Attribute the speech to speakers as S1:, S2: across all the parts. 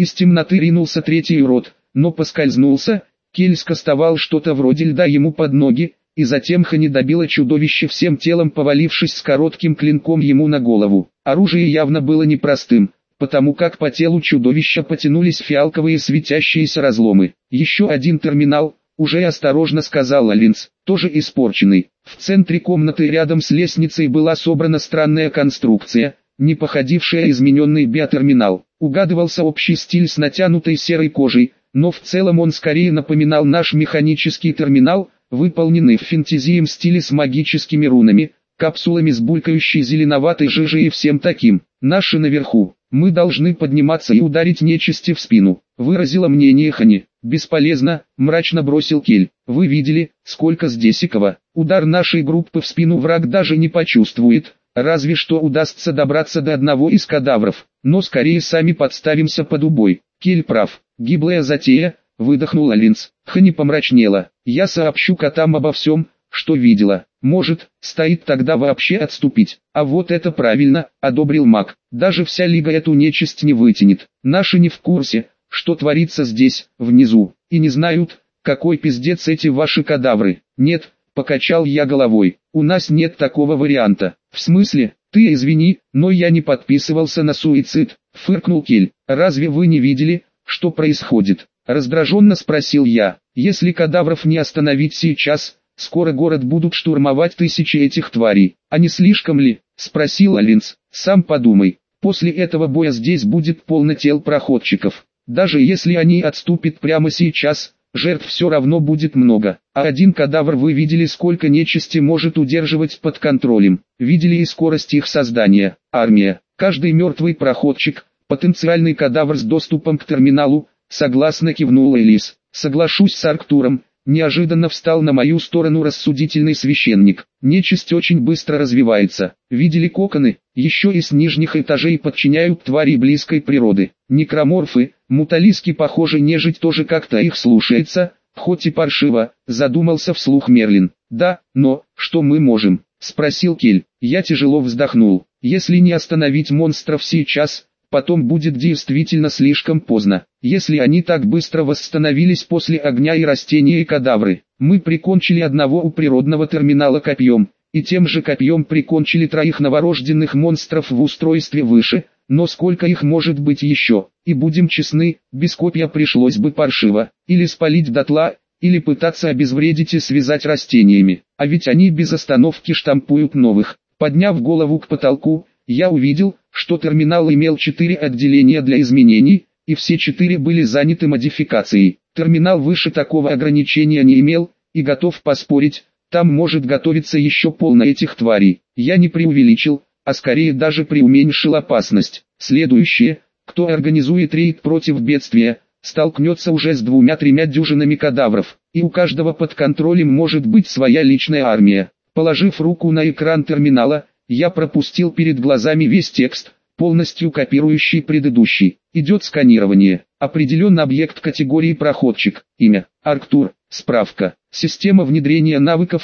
S1: Из темноты ринулся третий урод, но поскользнулся. Кель скостовал что-то вроде льда ему под ноги, и затем Хани добило чудовище всем телом, повалившись с коротким клинком ему на голову. Оружие явно было непростым, потому как по телу чудовища потянулись фиалковые светящиеся разломы. Еще один терминал, уже осторожно сказал Алинс, тоже испорченный. В центре комнаты рядом с лестницей была собрана странная конструкция, не походившая измененный биотерминал. Угадывался общий стиль с натянутой серой кожей, но в целом он скорее напоминал наш механический терминал, выполненный в фэнтезийном стиле с магическими рунами, капсулами с булькающей зеленоватой жижей и всем таким. Наши наверху. Мы должны подниматься и ударить нечисти в спину, выразила мнение Хани. Бесполезно, мрачно бросил Кель. Вы видели, сколько здесь икого. Удар нашей группы в спину враг даже не почувствует, разве что удастся добраться до одного из кадавров, но скорее сами подставимся под убой. Кель прав, гиблая затея, выдохнул Алинс. Хани помрачнела. Я сообщу котам обо всем, что видела. Может, стоит тогда вообще отступить. А вот это правильно, одобрил маг. Даже вся лига эту нечисть не вытянет. Наши не в курсе, что творится здесь, внизу, и не знают, какой пиздец эти ваши кадавры. Нет, покачал я головой, у нас нет такого варианта. В смысле, ты извини, но я не подписывался на суицид, фыркнул Кель. Разве вы не видели, что происходит? Раздраженно спросил я. Если кадавров не остановить сейчас, скоро город будут штурмовать тысячи этих тварей. А не слишком ли? Спросил Алинс. Сам подумай, после этого боя здесь будет полно тел проходчиков. Даже если они отступят прямо сейчас, жертв все равно будет много. А один кадавр, вы видели, сколько нечисти может удерживать под контролем. Видели и скорость их создания. Армия. Каждый мертвый проходчик, потенциальный кадавр с доступом к терминалу, согласно кивнул Элис. Соглашусь с Арктуром. Неожиданно встал на мою сторону рассудительный священник. Нечисть очень быстро развивается. Видели коконы? Еще и с нижних этажей подчиняют твари близкой природы. Некроморфы, муталиски, похоже, нежить тоже как-то их слушается, хоть и паршиво, задумался вслух Мерлин. Да, но, что мы можем? Спросил Кель. Я тяжело вздохнул. Если не остановить монстров сейчас, потом будет действительно слишком поздно. Если они так быстро восстановились после огня и растения и кадавры, мы прикончили одного у природного терминала копьем, и тем же копьем прикончили троих новорожденных монстров в устройстве выше, но сколько их может быть еще? И будем честны, без копья пришлось бы паршиво, или спалить дотла, или пытаться обезвредить и связать растениями, а ведь они без остановки штампуют новых. Подняв голову к потолку, я увидел, что терминал имел 4 отделения для изменений, и все 4 были заняты модификацией. Терминал выше такого ограничения не имел, и готов поспорить, там может готовиться еще полно этих тварей. Я не преувеличил, а скорее даже преуменьшил опасность. Следующее, кто организует рейд против бедствия, столкнется уже с 2-3 дюжинами кадавров, и у каждого под контролем может быть своя личная армия. Положив руку на экран терминала, я пропустил перед глазами весь текст, полностью копирующий предыдущий. Идет сканирование. Определен объект категории проходчик. Имя: Арктур. Справка. Система внедрения навыков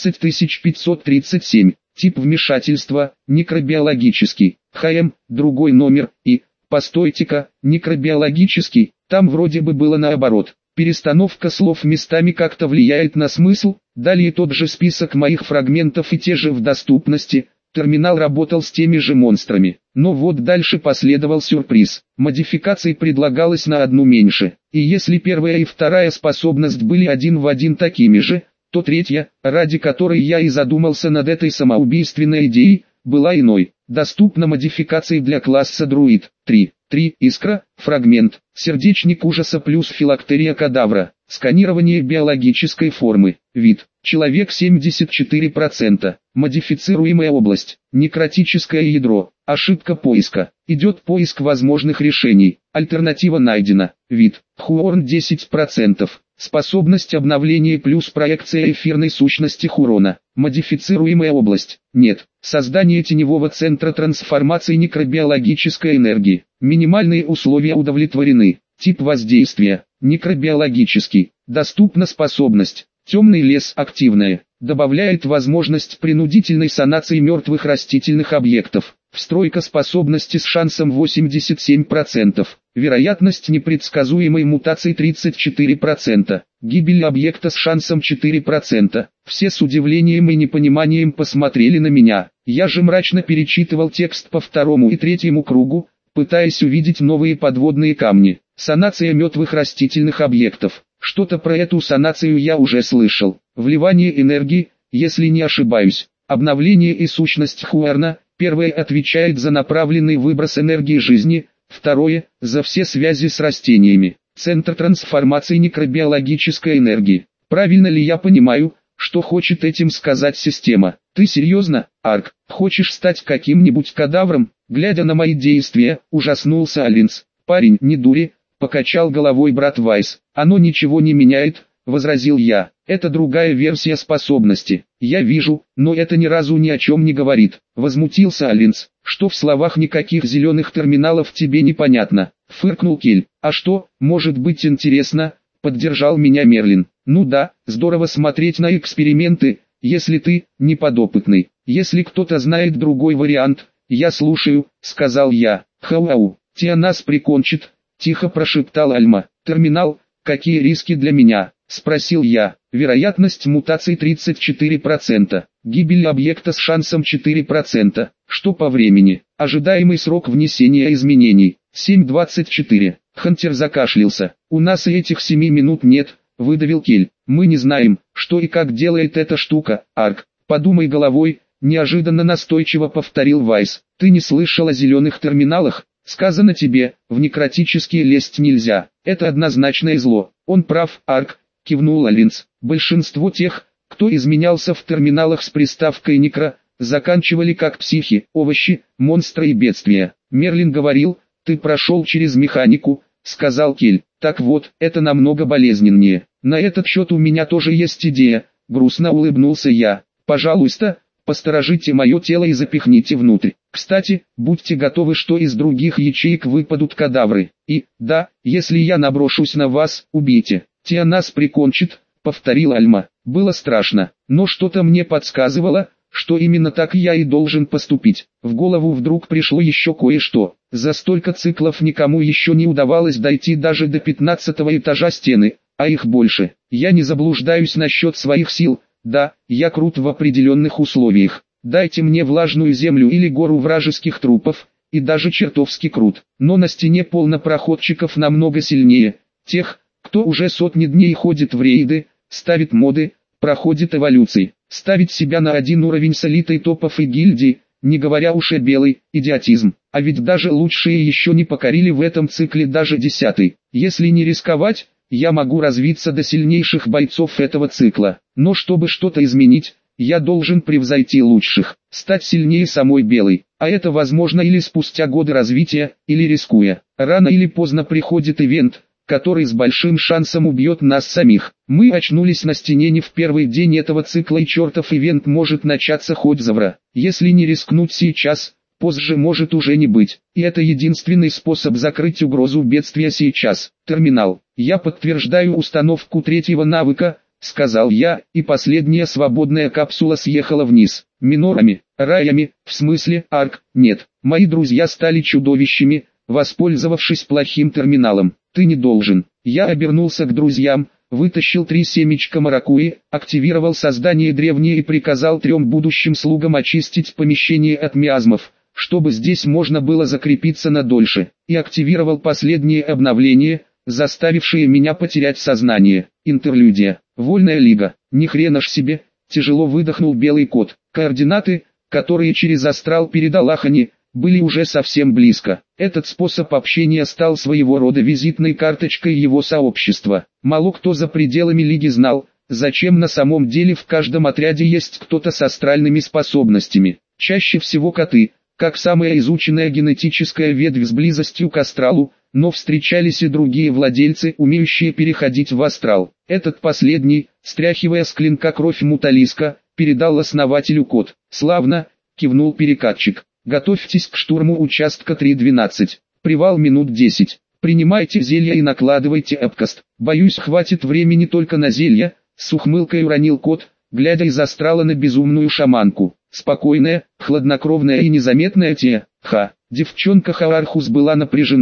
S1: 11537. Тип вмешательства: некробиологический. ХМ: другой номер. И, постойте-ка, некробиологический, там вроде бы было наоборот. Перестановка слов местами как-то влияет на смысл. Далее тот же список моих фрагментов и те же в доступности. Терминал работал с теми же монстрами. Но вот дальше последовал сюрприз. Модификаций предлагалось на одну меньше. И если первая и вторая способность были один в один такими же, то третья, ради которой я и задумался над этой самоубийственной идеей, была иной. Доступна модификация для класса друид. 3. Искра, фрагмент, сердечник ужаса плюс филактерия кадавра. Сканирование биологической формы. Вид: человек 74%. Модифицируемая область: некротическое ядро. Ошибка поиска. Идет поиск возможных решений. Альтернатива найдена. Вид: Хуорн 10%. Способность обновления плюс проекция эфирной сущности Хурона. Модифицируемая область: нет. Создание теневого центра трансформации некробиологической энергии. Минимальные условия удовлетворены. Тип воздействия: некробиологический. Доступна способность: темный лес активная. Добавляет возможность принудительной санации мертвых растительных объектов. Встройка способности с шансом 87%. Вероятность непредсказуемой мутации 34%. Гибель объекта с шансом 4%. Все с удивлением и непониманием посмотрели на меня. Я же мрачно перечитывал текст по второму и третьему кругу, пытаясь увидеть новые подводные камни. Санация мертвых растительных объектов. Что-то про эту санацию я уже слышал. Вливание энергии, если не ошибаюсь. Обновление и сущность Хуарна. Первое отвечает за направленный выброс энергии жизни, второе – за все связи с растениями. Центр трансформации некробиологической энергии. Правильно ли я понимаю, что хочет этим сказать система? Ты серьезно, Арк, хочешь стать каким-нибудь кадавром? Глядя на мои действия, ужаснулся Алинс. Парень, не дури, покачал головой брат Вайс. Оно ничего не меняет, возразил я. Это другая версия способности. Я вижу, но это ни разу ни о чем не говорит. Возмутился Алинс. Что в словах никаких зеленых терминалов тебе непонятно? Фыркнул Кель. А что, может быть интересно? Поддержал меня Мерлин. Ну да, здорово смотреть на эксперименты, если ты не подопытный. Если кто-то знает другой вариант, я слушаю, сказал я. Хау-ау, Тиа нас прикончит, тихо прошептал Альма. Терминал, какие риски для меня? Спросил я. Вероятность мутаций 34%. Гибель объекта с шансом 4%. Что по времени? Ожидаемый срок внесения изменений. 7:24. Хантер закашлялся. У нас и этих 7 минут нет, выдавил Кель. Мы не знаем, что и как делает эта штука, Арк. Подумай головой, неожиданно настойчиво повторил Вайс. Ты не слышал о зеленых терминалах? Сказано тебе, в некротические лезть нельзя. Это однозначное зло. Он прав, Арк, кивнул Алинс. Большинство тех, кто изменялся в терминалах с приставкой «некро», заканчивали как психи, овощи, монстры и бедствия. Мерлин говорил, ты прошел через механику, сказал Кель. Так вот, это намного болезненнее. На этот счет у меня тоже есть идея, грустно улыбнулся я. Пожалуйста, посторожите мое тело и запихните внутрь. Кстати, будьте готовы, что из других ячеек выпадут кадавры. И, да, если я наброшусь на вас, убейте. Тиа нас прикончит, повторил Альма. Было страшно, но что-то мне подсказывало, что именно так я и должен поступить. В голову вдруг пришло еще кое-что. За столько циклов никому еще не удавалось дойти даже до 15-го этажа стены, а их больше. Я не заблуждаюсь насчет своих сил, да, я крут в определенных условиях. Дайте мне влажную землю или гору вражеских трупов, и даже чертовски крут. Но на стене полно проходчиков намного сильнее, тех, кто уже сотни дней ходит в рейды, ставит моды, проходит эволюции. Ставить себя на один уровень с элитой топов и гильдий, не говоря уж о белый, идиотизм. А ведь даже лучшие еще не покорили в этом цикле даже 10-й. Если не рисковать, я могу развиться до сильнейших бойцов этого цикла. Но чтобы что-то изменить, я должен превзойти лучших, стать сильнее самой белой. А это возможно или спустя годы развития, или рискуя. Рано или поздно приходит ивент, который с большим шансом убьет нас самих. Мы очнулись на стене не в первый день этого цикла, и чертов ивент может начаться хоть завтра. Если не рискнуть сейчас, позже может уже не быть. И это единственный способ закрыть угрозу бедствия сейчас. Терминал. Я подтверждаю установку третьего навыка, сказал я, и последняя свободная капсула съехала вниз. Минорами, раями, в смысле, Арк, нет. Мои друзья стали чудовищами, воспользовавшись плохим терминалом. Ты не должен. Я обернулся к друзьям, вытащил 3 семечка маракуйи, активировал создание древнее и приказал 3 будущим слугам очистить помещение от миазмов, чтобы здесь можно было закрепиться надольше, и активировал последнее обновление, заставившее меня потерять сознание. Интерлюдия. Вольная лига. Ни хрена ж себе, тяжело выдохнул белый кот. Координаты, которые через астрал передал Ахани, были уже совсем близко. Этот способ общения стал своего рода визитной карточкой его сообщества. Мало кто за пределами лиги знал, зачем на самом деле в каждом отряде есть кто-то с астральными способностями. Чаще всего коты, как самая изученная генетическая ветвь с близостью к астралу, но встречались и другие владельцы, умеющие переходить в астрал. Этот последний, стряхивая с клинка кровь муталиска, передал основателю код. «Славно», — кивнул перекатчик. «Готовьтесь к штурму участка 3.12. Привал минут 10. Принимайте зелья и накладывайте эпкаст. Боюсь, хватит времени только на зелья», — с ухмылкой уронил кот, глядя из астрала на безумную шаманку. Спокойная, хладнокровная и незаметная девчонка Хаархус была напряжена,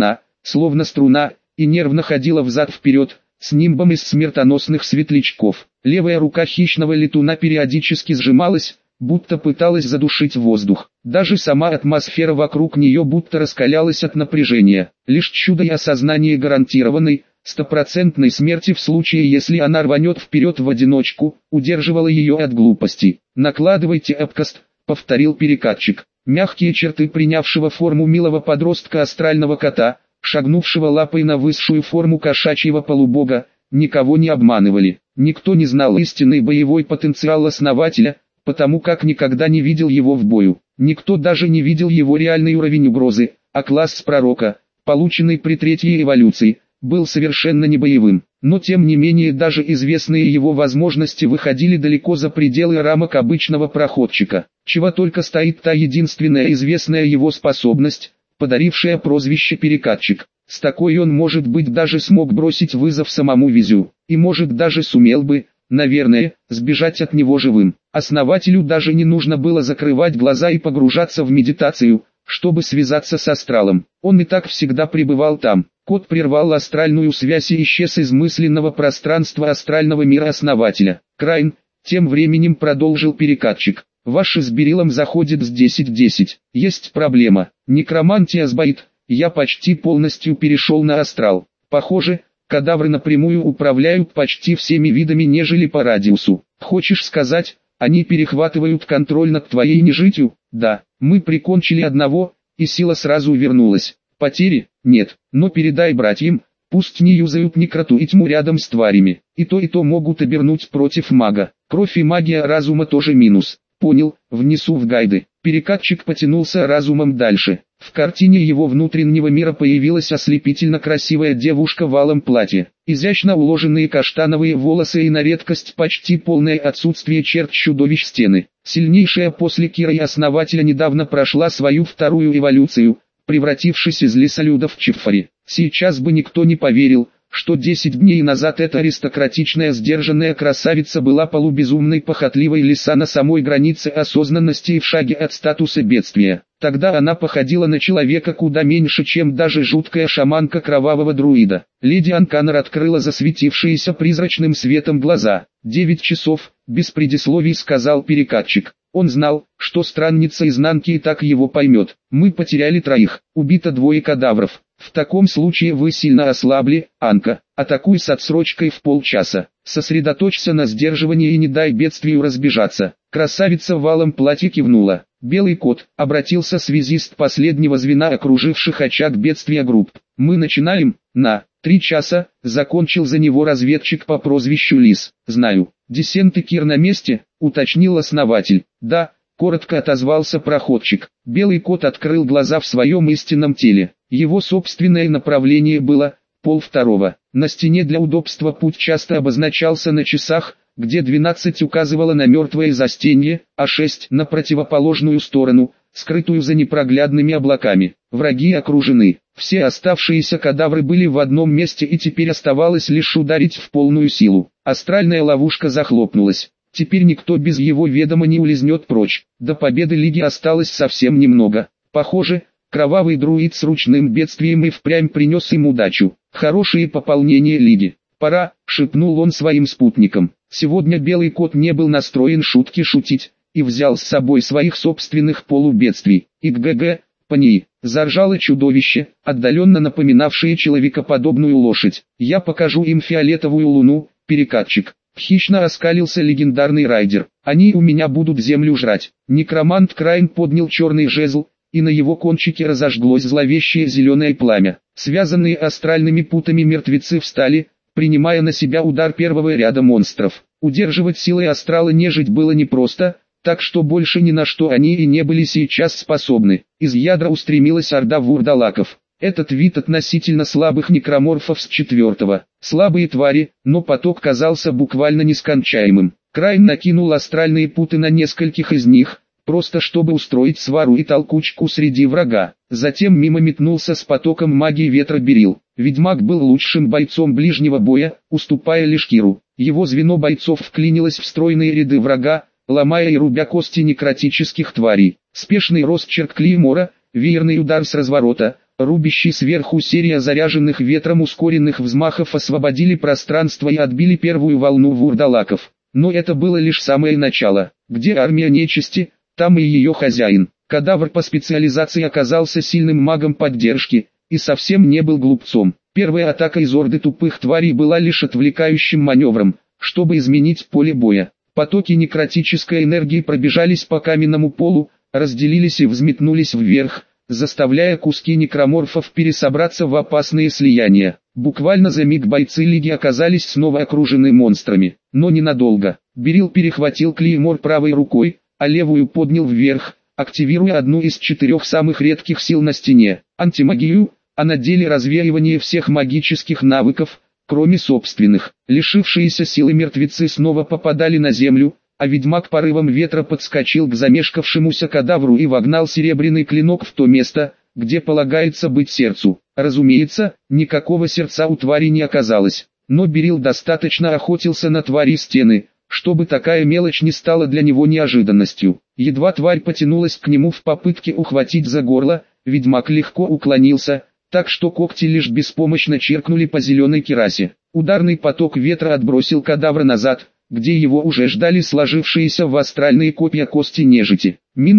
S1: словно струна, и нервно ходила взад-вперед, с нимбом из смертоносных светлячков. Левая рука хищного летуна периодически сжималась, будто пыталась задушить воздух. Даже сама атмосфера вокруг нее будто раскалялась от напряжения. Лишь чудо и осознание гарантированной, стопроцентной смерти в случае, если она рванет вперед в одиночку, удерживало ее от глупости. «Накладывайте обкаст», — повторил перекатчик. Мягкие черты принявшего форму милого подростка астрального кота, шагнувшего лапой на высшую форму кошачьего полубога, никого не обманывали. Никто не знал истинный боевой потенциал основателя, потому как никогда не видел его в бою. Никто даже не видел его реальный уровень угрозы, а класс пророка, полученный при третьей эволюции, был совершенно не боевым. Но тем не менее даже известные его возможности выходили далеко за пределы рамок обычного проходчика. Чего только стоит та единственная известная его способность, подарившая прозвище «перекатчик». С такой он, может быть, даже смог бросить вызов самому Визю, и может даже сумел бы, наверное, сбежать от него живым. Основателю даже не нужно было закрывать глаза и погружаться в медитацию, чтобы связаться с астралом. Он и так всегда пребывал там. Кот прервал астральную связь и исчез из мысленного пространства астрального мира основателя. Крайн, тем временем продолжил перекатчик. Ваши с Берилом заходит с 10-10. Есть проблема. Некромантия сбоит. Я почти полностью перешел на астрал. Похоже, кадавры напрямую управляют почти всеми видами, нежели по радиусу. Хочешь сказать, они перехватывают контроль над твоей нежитью? Да, мы прикончили одного, и сила сразу вернулась. Потери? Нет, но передай братьям, пусть не юзают некроту и тьму рядом с тварями. И то могут обернуть против мага. Кровь и магия разума тоже минус. Понял, внесу в гайды. Перекатчик потянулся разумом дальше. В картине его внутреннего мира появилась ослепительно красивая девушка в алом платье. Изящно уложенные каштановые волосы и на редкость почти полное отсутствие черт чудовищ стены. Сильнейшая после Кира и основателя недавно прошла свою вторую эволюцию, превратившись из лесолюда в Чиффари. Сейчас бы никто не поверил, что 10 дней назад эта аристократичная сдержанная красавица была полубезумной похотливой лиса на самой границе осознанности и в шаге от статуса бедствия. Тогда она походила на человека куда меньше, чем даже жуткая шаманка кровавого друида. Леди Анканер открыла засветившиеся призрачным светом глаза. 9 часов, без предисловий сказал перекатчик. Он знал, что странница изнанки и так его поймет. Мы потеряли 3, убито 2 кадавров. В таком случае вы сильно ослабли, Анка. Атакуй с отсрочкой в полчаса. Сосредоточься на сдерживании и не дай бедствию разбежаться. Красавица в алом платье кивнула. Белый кот, обратился связист последнего звена окруживших очаг бедствия групп. Мы начинаем, на 3 часа, закончил за него разведчик по прозвищу Лис. Знаю. Десент и Кир на месте, уточнил основатель. Да, коротко отозвался проходчик. Белый кот открыл глаза в своем истинном теле. Его собственное направление было 1:30. На стене для удобства путь часто обозначался на часах, где 12 указывало на мертвое застенье, а 6 на противоположную сторону, скрытую за непроглядными облаками. Враги окружены. Все оставшиеся кадавры были в одном месте, и теперь оставалось лишь ударить в полную силу. Астральная ловушка захлопнулась. Теперь никто без его ведома не улизнет прочь. До победы Лиги осталось совсем немного. Похоже, кровавый друид с ручным бедствием и впрямь принес им удачу. Хорошее пополнение Лиги. «Пора», — шепнул он своим спутникам. Сегодня Белый кот не был настроен шутки шутить, и взял с собой своих собственных полубедствий. «Иг-г-г, пани!» — заржало чудовище, отдаленно напоминавшее человекоподобную лошадь. «Я покажу им фиолетовую луну, перекатчик». Хищно оскалился легендарный райдер. «Они у меня будут землю жрать». Некромант Крайн поднял черный жезл, и на его кончике разожглось зловещее зеленое пламя. Связанные астральными путами мертвецы встали, принимая на себя удар первого ряда монстров. Удерживать силой астрала нежить было непросто, так что больше ни на что они и не были сейчас способны. Из ядра устремилась орда вурдалаков. Этот вид относительно слабых некроморфов с 4-го. Слабые твари, но поток казался буквально нескончаемым. Крайн накинул астральные путы на нескольких из них, просто чтобы устроить свару и толкучку среди врага. Затем мимо метнулся с потоком магии ветра Берил. Ведьмак был лучшим бойцом ближнего боя, уступая лишь Киру. Его звено бойцов вклинилось в стройные ряды врага, ломая и рубя кости некротических тварей. Спешный росчерк клеймора, веерный удар с разворота, Рубящий сверху серия заряженных ветром ускоренных взмахов освободили пространство и отбили первую волну вурдалаков. Но это было лишь самое начало. Где армия нечисти, там и ее хозяин. Кадавр по специализации оказался сильным магом поддержки, и совсем не был глупцом. Первая атака из орды тупых тварей была лишь отвлекающим маневром, чтобы изменить поле боя. Потоки некротической энергии пробежались по каменному полу, разделились и взметнулись вверх, заставляя куски некроморфов пересобраться в опасные слияния. Буквально за миг бойцы Лиги оказались снова окружены монстрами, но ненадолго. Берил перехватил клеймор правой рукой, а левую поднял вверх, активируя одну из 4 самых редких сил на стене – антимагию, а на деле развеивание всех магических навыков, кроме собственных. Лишившиеся силы мертвецы снова попадали на землю, а ведьмак порывом ветра подскочил к замешкавшемуся кадавру и вогнал серебряный клинок в то место, где полагается быть сердцу. Разумеется, никакого сердца у твари не оказалось, но Берил достаточно охотился на твари стены, чтобы такая мелочь не стала для него неожиданностью. Едва тварь потянулась к нему в попытке ухватить за горло, ведьмак легко уклонился, так что когти лишь беспомощно черкнули по зеленой керасе. Ударный поток ветра отбросил кадавра назад, где его уже ждали сложившиеся в астральные копья кости нежити.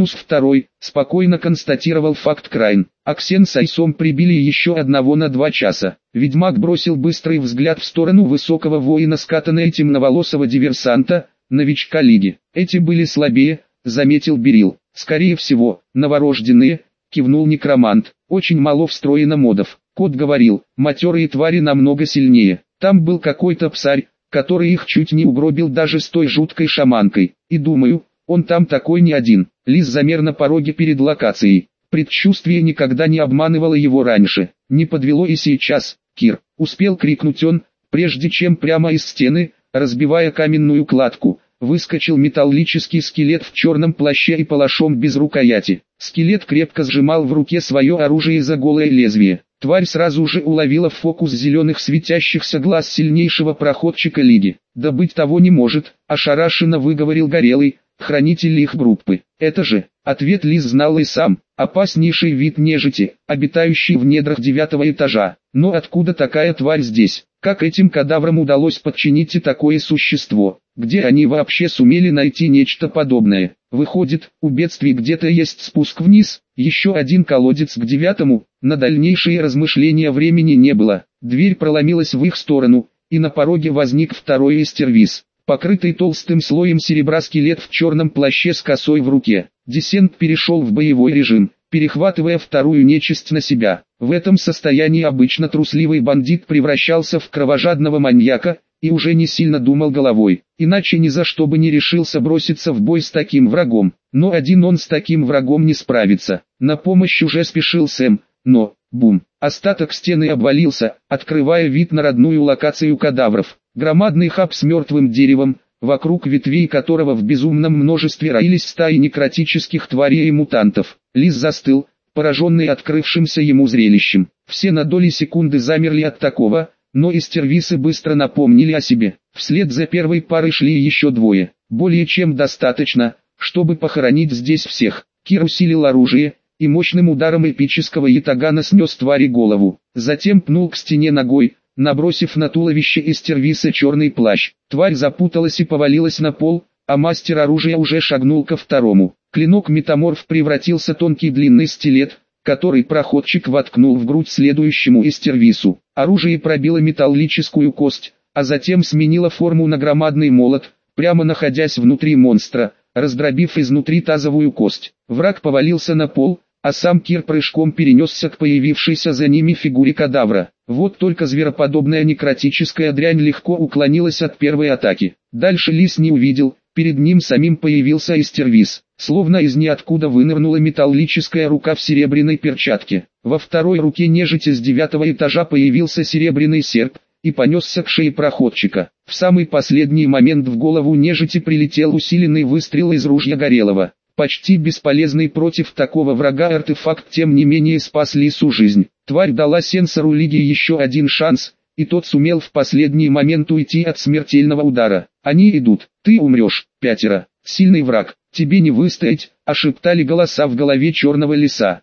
S1: -2, спокойно констатировал факт Крайн. Аксен с Айсом прибили еще одного на 2 часа. Ведьмак бросил быстрый взгляд в сторону высокого воина с катаной темноволосого диверсанта, новичка Лиги. Эти были слабее, заметил Берил. Скорее всего, новорожденные, кивнул некромант. Очень мало встроено модов. Кот говорил, матерые твари намного сильнее. Там был какой-то псарь, который их чуть не угробил даже с той жуткой шаманкой. И думаю, он там такой не один. Лис замер на пороге перед локацией. Предчувствие никогда не обманывало его раньше. Не подвело и сейчас. Кир, успел крикнуть он, прежде чем прямо из стены, разбивая каменную кладку, выскочил металлический скелет в черном плаще и палашом без рукояти. Скелет крепко сжимал в руке свое оружие за голое лезвие. Тварь сразу же уловила фокус зеленых светящихся глаз сильнейшего проходчика Лиги. «Да быть того не может», – ошарашенно выговорил Горелый, хранитель их группы. «Это же», ответ Лис знал и сам, опаснейший вид нежити, обитающий в недрах 9-го этажа. Но откуда такая тварь здесь? Как этим кадаврам удалось подчинить и такое существо? Где они вообще сумели найти нечто подобное? Выходит, у бедствий где-то есть спуск вниз, еще один колодец к 9-му, на дальнейшие размышления времени не было. Дверь проломилась в их сторону, и на пороге возник второй эстервис. Покрытый толстым слоем серебра скелет в черном плаще с косой в руке. Десент перешел в боевой режим, перехватывая вторую нечисть на себя. В этом состоянии обычно трусливый бандит превращался в кровожадного маньяка, и уже не сильно думал головой, иначе ни за что бы не решился броситься в бой с таким врагом. Но один он с таким врагом не справится. На помощь уже спешил Сэм, но, бум, остаток стены обвалился, открывая вид на родную локацию кадавров. Громадный хаб с мертвым деревом, вокруг ветвей которого в безумном множестве роились стаи некротических тварей и мутантов. Лис застыл, пораженный открывшимся ему зрелищем. Все на доли секунды замерли от такого, но эстервисы быстро напомнили о себе. Вслед за первой парой шли еще двое. Более чем достаточно, чтобы похоронить здесь всех. Кир усилил оружие, и мощным ударом эпического ятагана снес твари голову. Затем пнул к стене ногой, набросив на туловище эстервиса черный плащ. Тварь запуталась и повалилась на пол, а мастер оружия уже шагнул ко второму. Клинок-метаморф превратился в тонкий длинный стилет, который проходчик воткнул в грудь следующему эстервису. Оружие пробило металлическую кость, а затем сменило форму на громадный молот, прямо находясь внутри монстра, раздробив изнутри тазовую кость. Враг повалился на пол, а сам Кир прыжком перенесся к появившейся за ними фигуре кадавра. Вот только звероподобная некротическая дрянь легко уклонилась от первой атаки. Дальше Лис не увидел, перед ним самим появился эстервис. Словно из ниоткуда вынырнула металлическая рука в серебряной перчатке. Во второй руке нежити с 9-го этажа появился серебряный серп, и понесся к шее проходчика. В самый последний момент в голову нежити прилетел усиленный выстрел из ружья Горелого. Почти бесполезный против такого врага артефакт тем не менее спас Лису жизнь. Тварь дала сенсору Лиги еще один шанс, и тот сумел в последний момент уйти от смертельного удара. «Они идут, ты умрешь, 5. Сильный враг, тебе не выстоять», — ошептали голоса в голове черного лиса.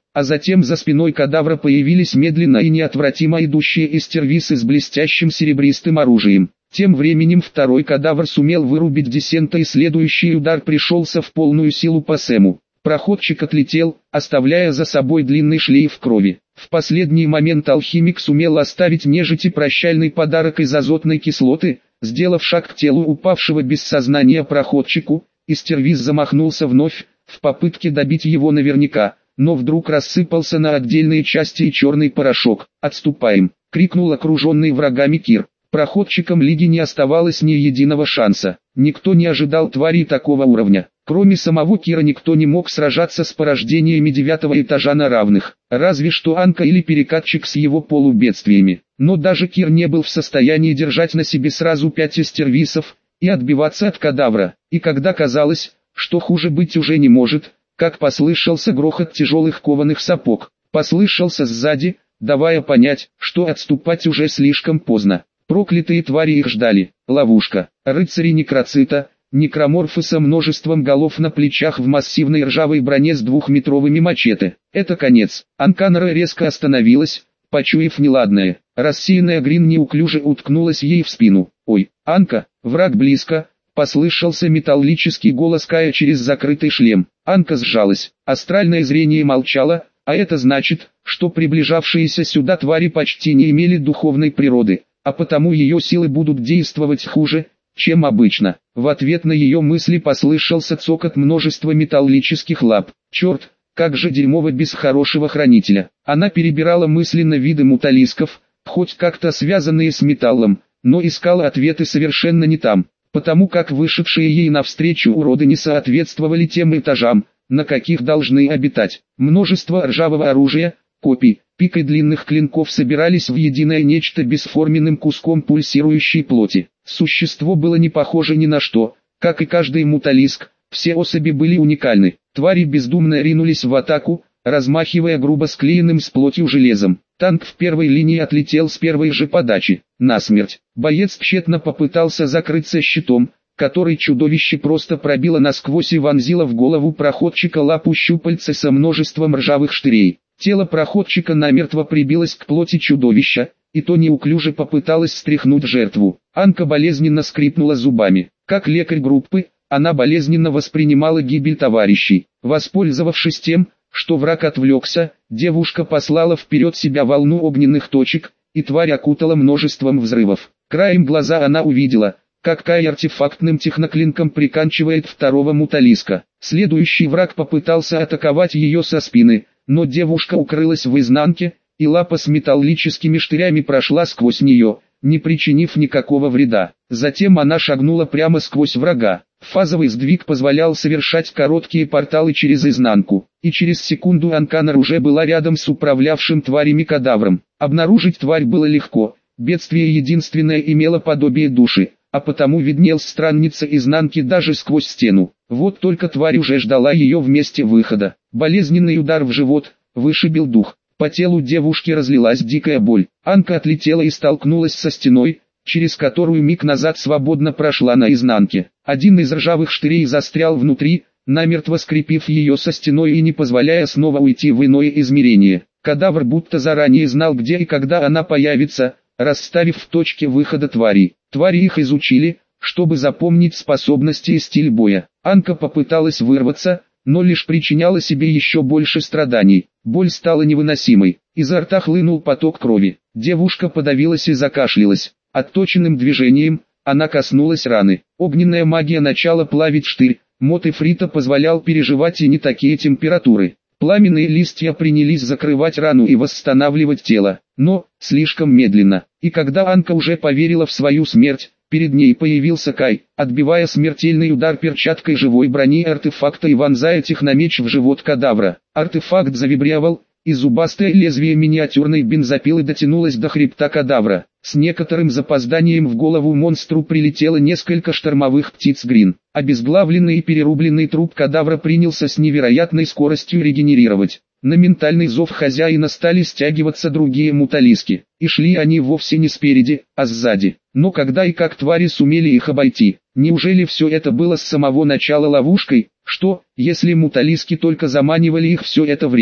S1: а затем за спиной кадавра появились медленно и неотвратимо идущие эстервисы с блестящим серебристым оружием. Тем временем второй кадавр сумел вырубить десента, и следующий удар пришелся в полную силу по Сэму. Проходчик отлетел, оставляя за собой длинный шлейф крови. В последний момент алхимик сумел оставить нежити прощальный подарок из азотной кислоты, сделав шаг к телу упавшего без сознания проходчику. Эстервис замахнулся вновь, в попытке добить его наверняка, но вдруг рассыпался на отдельные части и черный порошок. «Отступаем!» — крикнул окруженный врагами Кир. Проходчикам Лиги не оставалось ни единого шанса. Никто не ожидал тварей такого уровня. Кроме самого Кира никто не мог сражаться с порождениями 9-го этажа на равных. Разве что Анка или перекатчик с его полубедствиями. Но даже Кир не был в состоянии держать на себе сразу 5 эстервисов и отбиваться от кадавра. И когда казалось, что хуже быть уже не может, как послышался грохот тяжелых кованых сапог. Послышался сзади, давая понять, что отступать уже слишком поздно. Проклятые твари их ждали. Ловушка. Рыцари некроцита, некроморфы со множеством голов на плечах в массивной ржавой броне с 2-метровыми мачете. Это конец. Анканара резко остановилась, почуяв неладное. Рассеянная Грин неуклюже уткнулась ей в спину. «Ой, Анка, враг близко!» — послышался металлический голос Кая через закрытый шлем. Анка сжалась. Астральное зрение молчало, а это значит, что приближавшиеся сюда твари почти не имели духовной природы, а потому ее силы будут действовать хуже, чем обычно. В ответ на ее мысли послышался цокот множества металлических лап. Черт, как же дерьмово без хорошего хранителя. Она перебирала мысленно виды муталисков, хоть как-то связанные с металлом, но искала ответы совершенно не там, потому как вышедшие ей навстречу уроды не соответствовали тем этажам, на каких должны обитать. Множество ржавого оружия, копий, пик и длинных клинков собирались в единое нечто бесформенным куском пульсирующей плоти. Существо было не похоже ни на что, как и каждый муталиск, все особи были уникальны. Твари бездумно ринулись в атаку, размахивая грубо склеенным с плотью железом. Танк в первой линии отлетел с первой же подачи, насмерть. Боец тщетно попытался закрыться щитом, который чудовище просто пробило насквозь и вонзило в голову проходчика лапу щупальца со множеством ржавых штырей. Тело проходчика намертво прибилось к плоти чудовища, и то неуклюже попыталась стряхнуть жертву. Анка болезненно скрипнула зубами. Как лекарь группы, она болезненно воспринимала гибель товарищей. Воспользовавшись тем, что враг отвлекся, девушка послала вперед себя волну огненных точек, и тварь окутала множеством взрывов. Краем глаза она увидела, как Кай артефактным техноклинком приканчивает второго муталиска. Следующий враг попытался атаковать ее со спины, но девушка укрылась в изнанке, и лапа с металлическими штырями прошла сквозь нее, не причинив никакого вреда. Затем она шагнула прямо сквозь врага. Фазовый сдвиг позволял совершать короткие порталы через изнанку, и через секунду Анканар уже была рядом с управлявшим тварями кадавром. Обнаружить тварь было легко, бедствие единственное имело подобие души, а потому виднелась странница изнанки даже сквозь стену. Вот только тварь уже ждала ее в месте выхода. Болезненный удар в живот вышибил дух. По телу девушки разлилась дикая боль. Анка отлетела и столкнулась со стеной, через которую миг назад свободно прошла наизнанке. Один из ржавых штырей застрял внутри, намертво скрепив ее со стеной и не позволяя снова уйти в иное измерение. Кадавр будто заранее знал, где и когда она появится, расставив в точке выхода тварей. Твари их изучили, чтобы запомнить способности и стиль боя. Анка попыталась вырваться, но лишь причиняла себе еще больше страданий. Боль стала невыносимой. Изо рта хлынул поток крови. Девушка подавилась и закашлялась. Отточенным движением она коснулась раны. Огненная магия начала плавить штырь. Мод Эфрита позволял переживать и не такие температуры. Пламенные листья принялись закрывать рану и восстанавливать тело, но слишком медленно. И когда Анка уже поверила в свою смерть, перед ней появился Кай, отбивая смертельный удар перчаткой живой брони артефакта и вонзая техномеч в живот кадавра. Артефакт завибрировал, и зубастое лезвие миниатюрной бензопилы дотянулось до хребта кадавра. С некоторым запозданием в голову монстру прилетело несколько штормовых птиц Грин. Обезглавленный и перерубленный труп кадавра принялся с невероятной скоростью регенерировать. На ментальный зов хозяина стали стягиваться другие муталиски, и шли они вовсе не спереди, а сзади. Но когда и как твари сумели их обойти? Неужели все это было с самого начала ловушкой? Что, если муталиски только заманивали их все это время?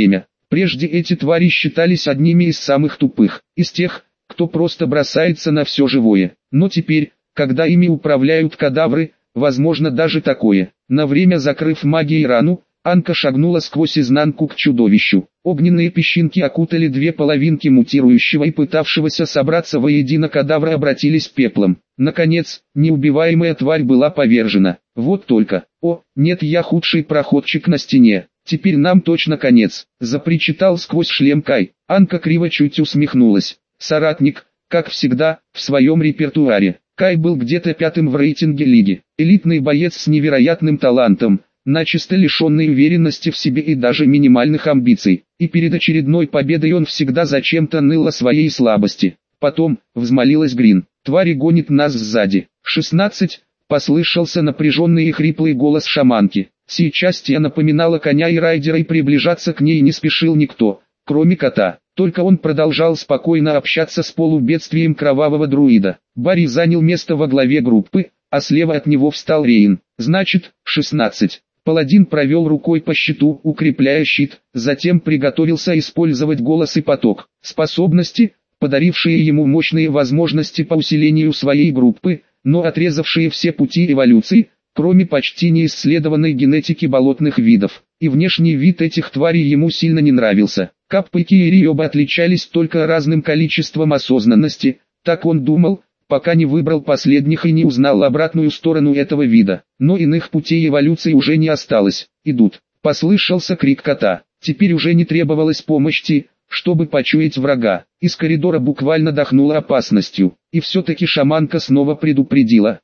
S1: Прежде эти твари считались одними из самых тупых, из тех, кто просто бросается на все живое. Но теперь, когда ими управляют кадавры, возможно даже такое. На время закрыв магией рану, Анка шагнула сквозь изнанку к чудовищу. Огненные песчинки окутали две половинки мутирующего и пытавшегося собраться воедино кадавра, обратились пеплом. Наконец, неубиваемая тварь была повержена. Вот только, о, нет, я худший проходчик на стене. Теперь нам точно конец, запричитал сквозь шлем Кай. Анка криво чуть усмехнулась. Соратник, как всегда, в своем репертуаре. Кай был где-то пятым в рейтинге лиги. Элитный боец с невероятным талантом, начисто лишенный уверенности в себе и даже минимальных амбиций. И перед очередной победой он всегда зачем-то ныл о своей слабости. Потом, взмолилась Грин, твари гонит нас сзади. 16, послышался напряженный и хриплый голос шаманки. Сейчас Тия напоминала коня и райдера, и приближаться к ней не спешил никто, кроме кота. Только он продолжал спокойно общаться с полубедствием кровавого друида. Барри занял место во главе группы, а слева от него встал Рейн. Значит, 16. Паладин провел рукой по щиту, укрепляя щит, затем приготовился использовать голос и поток. Способности, подарившие ему мощные возможности по усилению своей группы, но отрезавшие все пути эволюции, кроме почти неисследованной генетики болотных видов. И внешний вид этих тварей ему сильно не нравился. Каппа и Кири оба отличались только разным количеством осознанности, так он думал, пока не выбрал последних и не узнал обратную сторону этого вида. Но иных путей эволюции уже не осталось. «Идут!» — послышался крик кота. Теперь уже не требовалось помощи, чтобы почуять врага. Из коридора буквально дохнуло опасностью. И все-таки шаманка снова предупредила.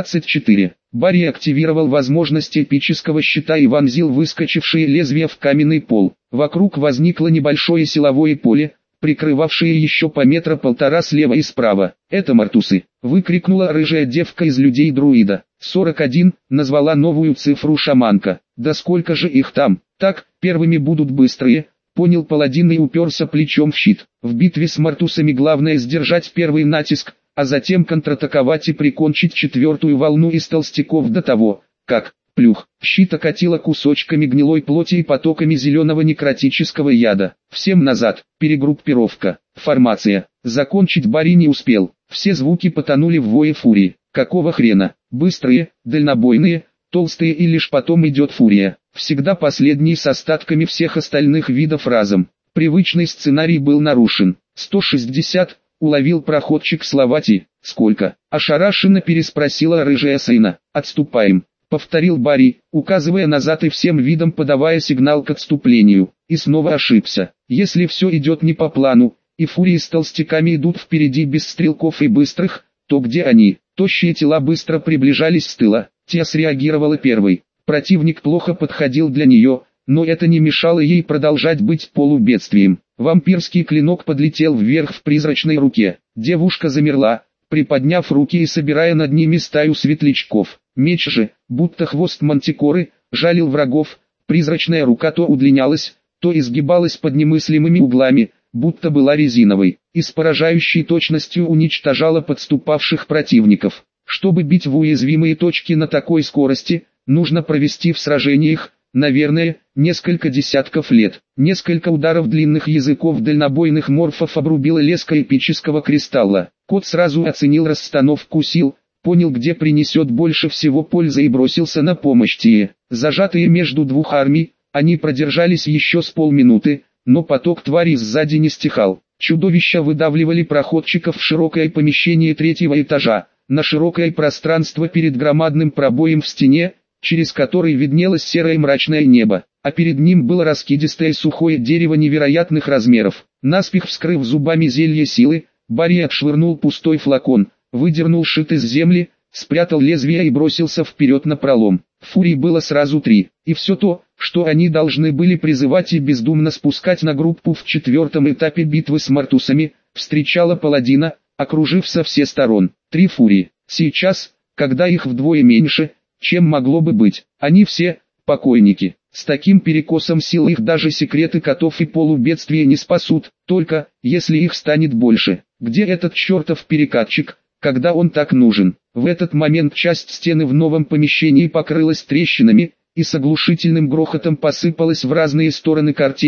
S1: 24. Барри активировал возможность эпического щита и вонзил выскочившие лезвия в каменный пол. Вокруг возникло небольшое силовое поле, прикрывавшее еще по метра полтора слева и справа. «Это мартусы!» — выкрикнула рыжая девка из людей-друида. 41, назвала новую цифру шаманка. «Да сколько же их там? Так, первыми будут быстрые», — понял паладин и уперся плечом в щит. В битве с мартусами главное сдержать первый натиск, а затем контратаковать и прикончить четвертую волну из толстяков до того, как, плюх, щит окатило кусочками гнилой плоти и потоками зеленого некротического яда. Всем назад, перегруппировка, формация. Закончить Барри не успел, все звуки потонули в вое фурии. Какого хрена? Быстрые, дальнобойные, толстые, и лишь потом идет фурия. Всегда последний с остатками всех остальных видов разом. Привычный сценарий был нарушен. 160, уловил проходчик Словати. «Сколько?» — ошарашенно переспросила рыжая сына. «Отступаем», — повторил Барри, указывая назад и всем видом подавая сигнал к отступлению. И снова ошибся. Если все идет не по плану, и фурии с толстяками идут впереди без стрелков и быстрых, то где они? Тощие тела быстро приближались с тыла. Тия среагировала первой. Противник плохо подходил для нее, но это не мешало ей продолжать быть полубедствием. Вампирский клинок подлетел вверх в призрачной руке. Девушка замерла, приподняв руки и собирая над ними стаю светлячков. Меч же, будто хвост мантикоры, жалил врагов. Призрачная рука то удлинялась, то изгибалась под немыслимыми углами, будто была резиновой, и с поражающей точностью уничтожала подступавших противников. Чтобы бить в уязвимые точки на такой скорости, нужно провести в сражениях, наверное, несколько десятков лет. Несколько ударов длинных языков дальнобойных морфов обрубило леска эпического кристалла. Кот сразу оценил расстановку сил, понял, где принесет больше всего пользы, и бросился на помощь Тие. Зажатые между двух армий, они продержались еще с полминуты, но поток тварей сзади не стихал. Чудовища выдавливали проходчиков в широкое помещение третьего этажа, на широкое пространство перед громадным пробоем в стене, через который виднелось серое мрачное небо, а перед ним было раскидистое сухое дерево невероятных размеров. Наспех вскрыв зубами зелье силы, Барри отшвырнул пустой флакон, выдернул щит из земли, спрятал лезвие и бросился вперед напролом. Фурий было сразу 3, и все то, что они должны были призывать и бездумно спускать на группу в 4-м этапе битвы с мартусами, встречало паладина, окружив со всех сторон. 3 фурии. Сейчас, когда их вдвое меньше, чем могло бы быть, они все покойники. С таким перекосом сил их даже секреты котов и полубедствия не спасут, только если их станет больше. Где этот чертов перекатчик, когда он так нужен? В этот момент часть стены в новом помещении покрылась трещинами, и с оглушительным грохотом посыпалась в разные стороны картечью,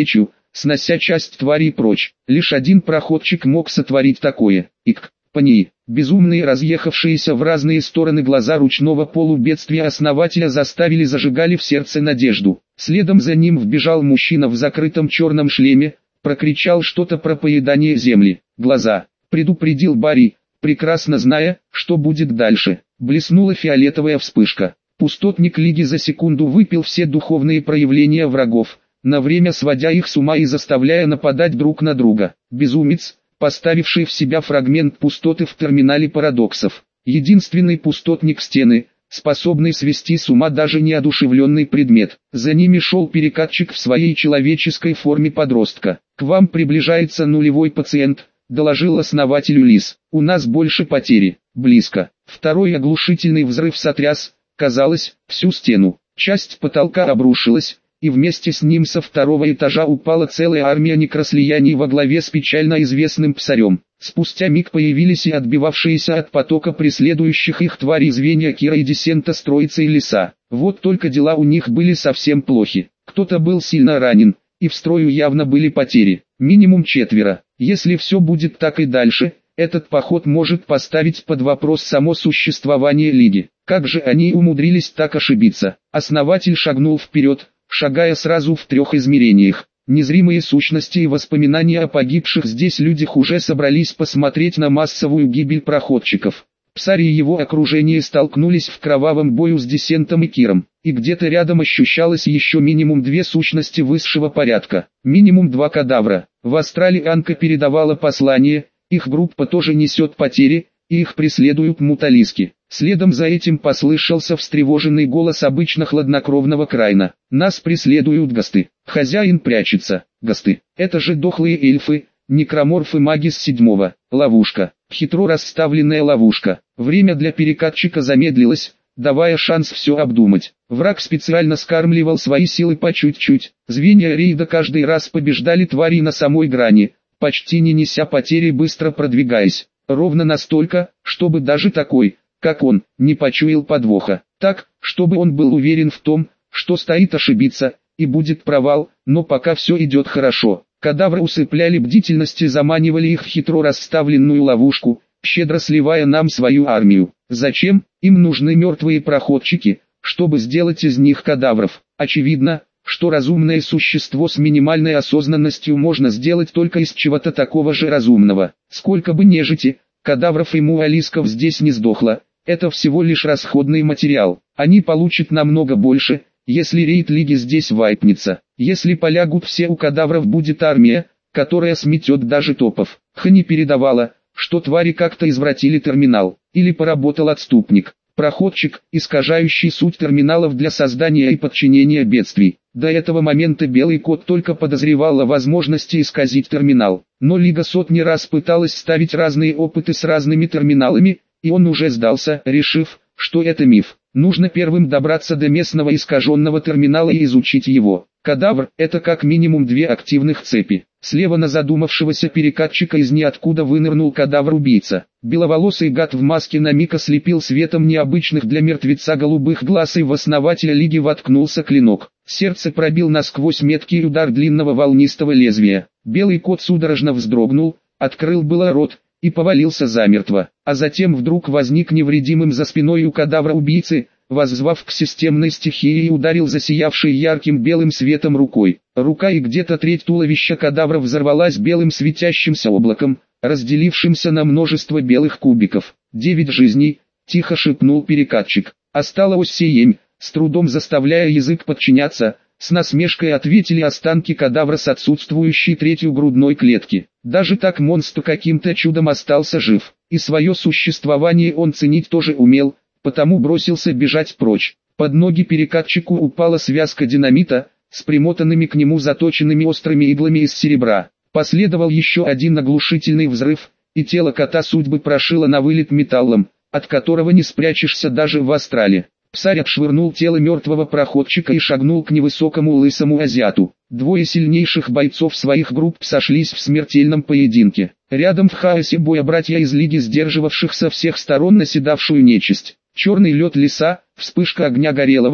S1: снося часть тварей прочь. Лишь один проходчик мог сотворить такое. Ик, пани. Безумные разъехавшиеся в разные стороны глаза ручного полубедствия основателя заставили зажигали в сердце надежду. Следом за ним вбежал мужчина в закрытом черном шлеме, прокричал что-то про поедание земли. Глаза, предупредил Барри, прекрасно зная, что будет дальше. Блеснула фиолетовая вспышка. Пустотник Лиги за секунду выпил все духовные проявления врагов, на время сводя их с ума и заставляя нападать друг на друга. Безумец, поставивший в себя фрагмент пустоты в терминале парадоксов. Единственный пустотник стены, способный свести с ума даже неодушевленный предмет. За ними шел перекатчик в своей человеческой форме подростка. «К вам приближается нулевой пациент», — доложил основателю Лис. «У нас больше потери». Близко. Второй оглушительный взрыв сотряс, казалось, всю стену. Часть потолка обрушилась, и вместе с ним со второго этажа упала целая армия некрослияний во главе с печально известным псарем. Спустя миг появились и отбивавшиеся от потока преследующих их тварей звенья Кира и Десента с троицей Лиса. Вот только дела у них были совсем плохи. Кто-то был сильно ранен, и в строю явно были потери. Минимум 4. Если все будет так и дальше, этот поход может поставить под вопрос само существование Лиги. Как же они умудрились так ошибиться? Основатель шагнул вперед, шагая сразу в 3 измерениях. Незримые сущности и воспоминания о погибших здесь людях уже собрались посмотреть на массовую гибель проходчиков. Псарь и его окружение столкнулись в кровавом бою с Десентом и Киром, и где-то рядом ощущалось еще минимум 2 сущности высшего порядка, минимум 2 кадавра. В астрале Анка передавала послание, их группа тоже несет потери, и их преследуют муталиски. Следом за этим послышался встревоженный голос обычно хладнокровного Крайна. «Нас преследуют гасты. Хозяин прячется. Гасты. Это же дохлые эльфы, некроморфы маги с 7-го. Ловушка. Хитро расставленная ловушка». Время для перекатчика замедлилось, давая шанс все обдумать. Враг специально скармливал свои силы по чуть-чуть. Звенья рейда каждый раз побеждали твари на самой грани, почти не неся потери, быстро продвигаясь. Ровно настолько, чтобы даже такой, как он, не почуял подвоха. Так, чтобы он был уверен в том, что стоит ошибиться, и будет провал, но пока все идет хорошо. Кадавры усыпляли бдительность и заманивали их в хитро расставленную ловушку, щедро сливая нам свою армию. Зачем? Им нужны мертвые проходчики, чтобы сделать из них кадавров. Очевидно, что разумное существо с минимальной осознанностью можно сделать только из чего-то такого же разумного. Сколько бы нежити, кадавров и муалисков здесь не сдохло, это всего лишь расходный материал. Они получат намного больше, если рейд Лиги здесь вайпнется. Если полягут все, у кадавров будет армия, которая сметет даже топов. Хани передавала, что твари как-то извратили терминал, или поработал отступник. Проходчик, искажающий суть терминалов для создания и подчинения бедствий. До этого момента Белый Кот только подозревал о возможности исказить терминал. Но Лига сотни раз пыталась ставить разные опыты с разными терминалами, и он уже сдался, решив, что это миф. Нужно первым добраться до местного искаженного терминала и изучить его. Кадавр – это как минимум 2 активных цепи. Слева на задумавшегося перекатчика из ниоткуда вынырнул кадавр-убийца. Беловолосый гад в маске на миг ослепил светом необычных для мертвеца голубых глаз, и в основателя Лиги воткнулся клинок. Сердце пробил насквозь меткий удар длинного волнистого лезвия. Белый Кот судорожно вздрогнул, открыл было рот и повалился замертво, а затем вдруг возник невредимым за спиной у кадавра-убийцы, воззвав к системной стихии, и ударил засиявшей ярким белым светом рукой. Рука и где-то треть туловища кадавра взорвалась белым светящимся облаком, разделившимся на множество белых кубиков. 9 жизней, тихо шепнул перекатчик. Осталось 7, с трудом заставляя язык подчиняться, с насмешкой ответили останки кадавра с отсутствующей 3-й грудной клетки. Даже так монстр каким-то чудом остался жив, и свое существование он ценить тоже умел, потому бросился бежать прочь. Под ноги перекатчику упала связка динамита, с примотанными к нему заточенными острыми иглами из серебра. Последовал еще один оглушительный взрыв, и тело кота судьбы прошило на вылет металлом, от которого не спрячешься даже в астрале. Псарь отшвырнул тело мертвого проходчика и шагнул к невысокому лысому азиату. 2 сильнейших бойцов своих групп сошлись в смертельном поединке. Рядом в хаосе боя братья из Лиги, сдерживавших со всех сторон наседавшую нечисть. Черный лед леса, вспышка огня горелого,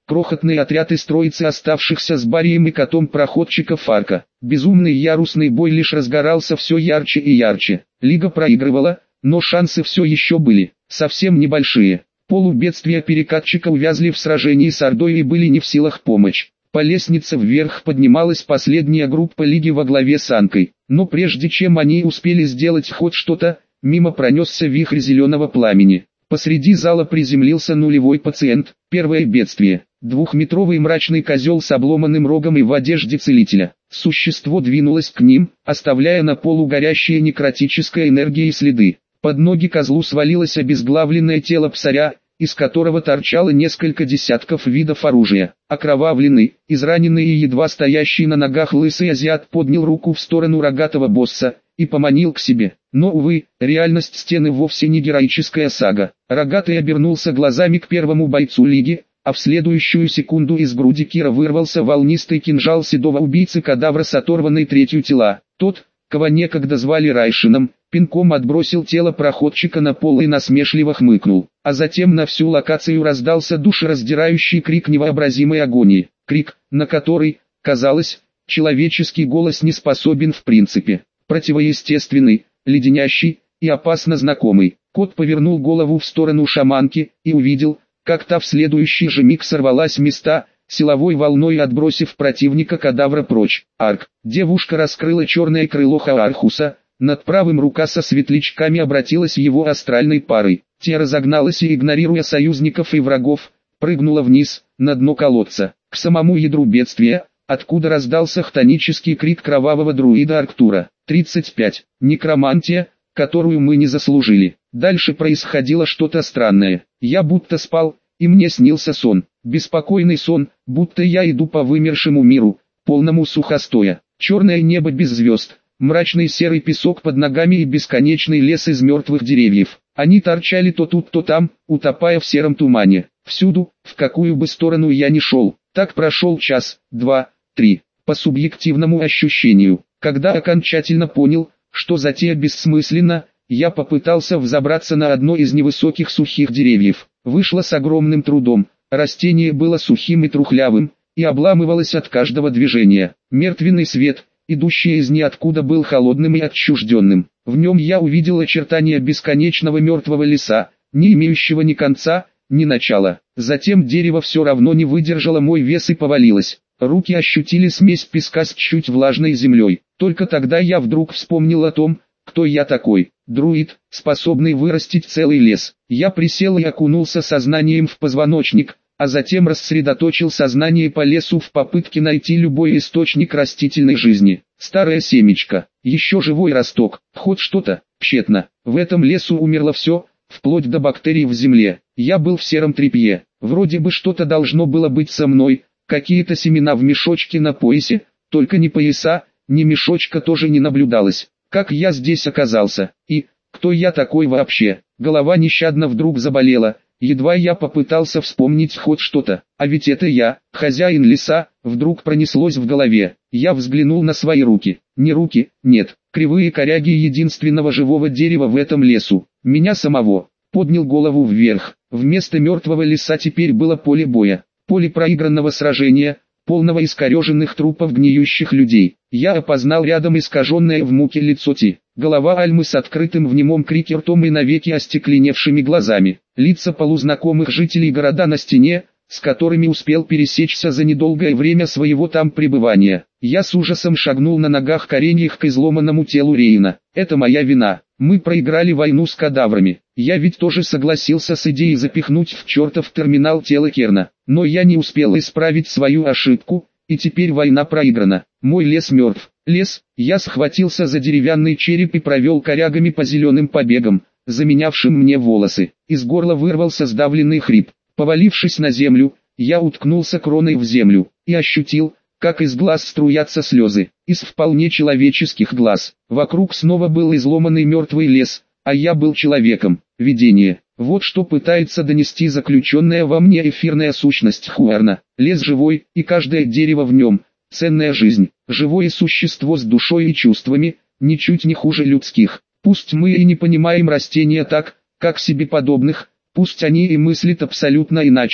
S1: крохотный отряд из троицы оставшихся с Барием и котом проходчиков арка. Безумный ярусный бой лишь разгорался все ярче и ярче. Лига проигрывала, но шансы все еще были, совсем небольшие. Полубедствия перекатчика увязли в сражении с Ордой и были не в силах помочь. По лестнице вверх поднималась последняя группа Лиги во главе с Анкой. Но прежде чем они успели сделать хоть что-то, мимо пронесся вихрь зеленого пламени. Посреди зала приземлился нулевой пациент. Первое бедствие. Двухметровый мрачный козел с обломанным рогом и в одежде целителя. Существо двинулось к ним, оставляя на полу горящие некротической энергией следы. Под ноги козлу свалилось обезглавленное тело псаря, из которого торчало несколько десятков видов оружия. Окровавленный, израненный и едва стоящий на ногах лысый азиат поднял руку в сторону рогатого босса и поманил к себе. Но, увы, реальность сцены вовсе не героическая сага. Рогатый обернулся глазами к первому бойцу Лиги, а в следующую секунду из груди Кира вырвался волнистый кинжал седого убийцы-кадавра с оторванной третью тела. Тот, кого некогда звали Райшином, пинком отбросил тело проходчика на пол и насмешливо хмыкнул. А затем на всю локацию раздался душераздирающий крик невообразимой агонии. Крик, на который, казалось, человеческий голос не способен в принципе. Противоестественный, леденящий и опасно знакомый. Кот повернул голову в сторону шаманки и увидел, как та в следующий же миг сорвалась с места, силовой волной отбросив противника кадавра прочь. Арк. Девушка раскрыла черное крыло Хаархуса, над правым рука со светлячками обратилась его астральной парой. Те разогналась и, игнорируя союзников и врагов, прыгнула вниз, на дно колодца, к самому ядру бедствия, откуда раздался хтонический крик кровавого друида Арктура. 35. Некромантия, которую мы не заслужили. Дальше происходило что-то странное. Я будто спал, и мне снился сон. Беспокойный сон, будто я иду по вымершему миру, полному сухостоя. Черное небо без звезд, мрачный серый песок под ногами и бесконечный лес из мертвых деревьев. Они торчали то тут, то там, утопая в сером тумане. Всюду, в какую бы сторону я ни шел. Так прошел час, два, три. По субъективному ощущению, когда окончательно понял, что затея бессмысленна, я попытался взобраться на одно из невысоких сухих деревьев. Вышло с огромным трудом. Растение было сухим и трухлявым, и обламывалось от каждого движения. Мертвенный свет, идущий из ниоткуда, был холодным и отчужденным. В нем я увидел очертания бесконечного мертвого леса, не имеющего ни конца, ни начала. Затем дерево все равно не выдержало мой вес и повалилось. Руки ощутили смесь песка с чуть влажной землей. Только тогда я вдруг вспомнил о том, кто я такой. Друид, способный вырастить целый лес. Я присел и окунулся сознанием в позвоночник, а затем рассредоточил сознание по лесу в попытке найти любой источник растительной жизни. Старое семечко, еще живой росток, хоть что-то, тщетно. В этом лесу умерло все, вплоть до бактерий в земле. Я был в сером тряпье. Вроде бы что-то должно было быть со мной, какие-то семена в мешочке на поясе, только ни пояса, ни мешочка тоже не наблюдалось. Как я здесь оказался, и кто я такой вообще? Голова нещадно вдруг заболела, едва я попытался вспомнить хоть что-то. А ведь это я, хозяин леса, вдруг пронеслось в голове. Я взглянул на свои руки. Не руки, нет, кривые коряги единственного живого дерева в этом лесу. Меня самого. Поднял голову вверх. Вместо мертвого леса теперь было поле боя. Поле проигранного сражения, полного искореженных трупов гниющих людей. Я опознал рядом искаженное в муке лицо Ти. Голова Альмы с открытым в немом крике ртом и навеки остекленевшими глазами. Лица полузнакомых жителей города на стене, с которыми успел пересечься за недолгое время своего там пребывания. Я с ужасом шагнул на ногах кореньях к изломанному телу Рейна. Это моя вина. Мы проиграли войну с кадаврами. Я ведь тоже согласился с идеей запихнуть в чертов терминал тело Керна. Но я не успел исправить свою ошибку, и теперь война проиграна. Мой лес мертв. Лес, я схватился за деревянный череп и провел корягами по зеленым побегам, заменявшим мне волосы. Из горла вырвался сдавленный хрип. Повалившись на землю, я уткнулся кроной в землю и ощутил, как из глаз струятся слезы, из вполне человеческих глаз. Вокруг снова был изломанный мертвый лес, а я был человеком. Видение. Вот что пытается донести заключенная во мне эфирная сущность Хуарна. Лес живой, и каждое дерево в нем – ценная жизнь. Живое существо с душой и чувствами, ничуть не хуже людских. Пусть мы и не понимаем растения так, как себе подобных, пусть они и мыслят абсолютно иначе,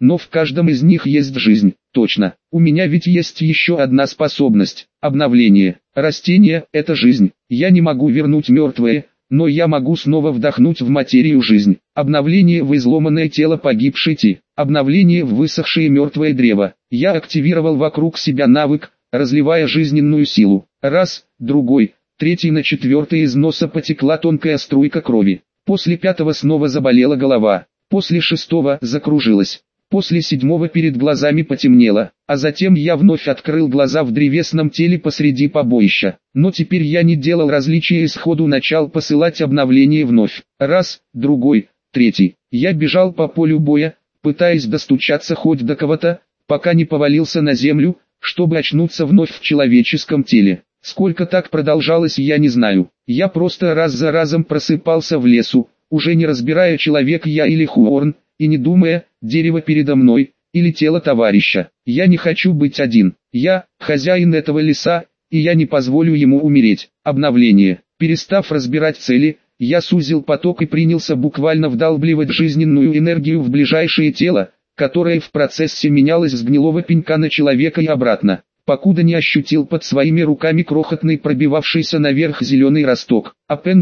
S1: но в каждом из них есть жизнь. Точно, у меня ведь есть еще одна способность – обновление. Растение – это жизнь. Я не могу вернуть мертвое, но я могу снова вдохнуть в материю жизнь. Обновление в изломанное тело погибшей Ти. Обновление в высохшее мертвое древо. Я активировал вокруг себя навык, разливая жизненную силу. Раз, другой, третий, на четвертый из носа потекла тонкая струйка крови. После пятого снова заболела голова. После шестого закружилась. После седьмого перед глазами потемнело, а затем я вновь открыл глаза в древесном теле посреди побоища. Но теперь я не делал различия и сходу начал посылать обновление вновь. Раз, другой, третий. Я бежал по полю боя, пытаясь достучаться хоть до кого-то, пока не повалился на землю, чтобы очнуться вновь в человеческом теле. Сколько так продолжалось, я не знаю. Я просто раз за разом просыпался в лесу, уже не разбирая, человек я или Хуорн, и не думая, дерево передо мной, или тело товарища. Я не хочу быть один. Я хозяин этого леса, и я не позволю ему умереть. Обновление. Перестав разбирать цели, я сузил поток и принялся буквально вдалбливать жизненную энергию в ближайшее тело, которое в процессе менялось с гнилого пенька на человека и обратно, покуда не ощутил под своими руками крохотный пробивавшийся наверх зеленый росток.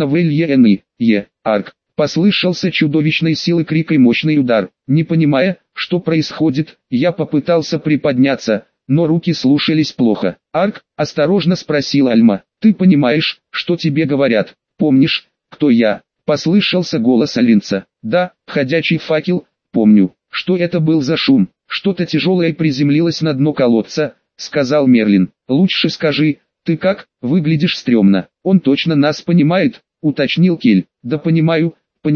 S1: Арк. Послышался чудовищной силы крик и мощный удар. Не понимая, что происходит, я попытался приподняться, но руки слушались плохо. «Арк?» – осторожно спросил Альма. «Ты понимаешь, что тебе говорят? Помнишь, кто я?» – послышался голос Алинца. «Да, ходячий факел, помню. Что это был за шум? Что-то тяжелое приземлилось на дно колодца», – сказал Мерлин. «Лучше скажи, ты как? Выглядишь стрёмно». «Он точно нас понимает?» – уточнил Кель. «Да понимаю,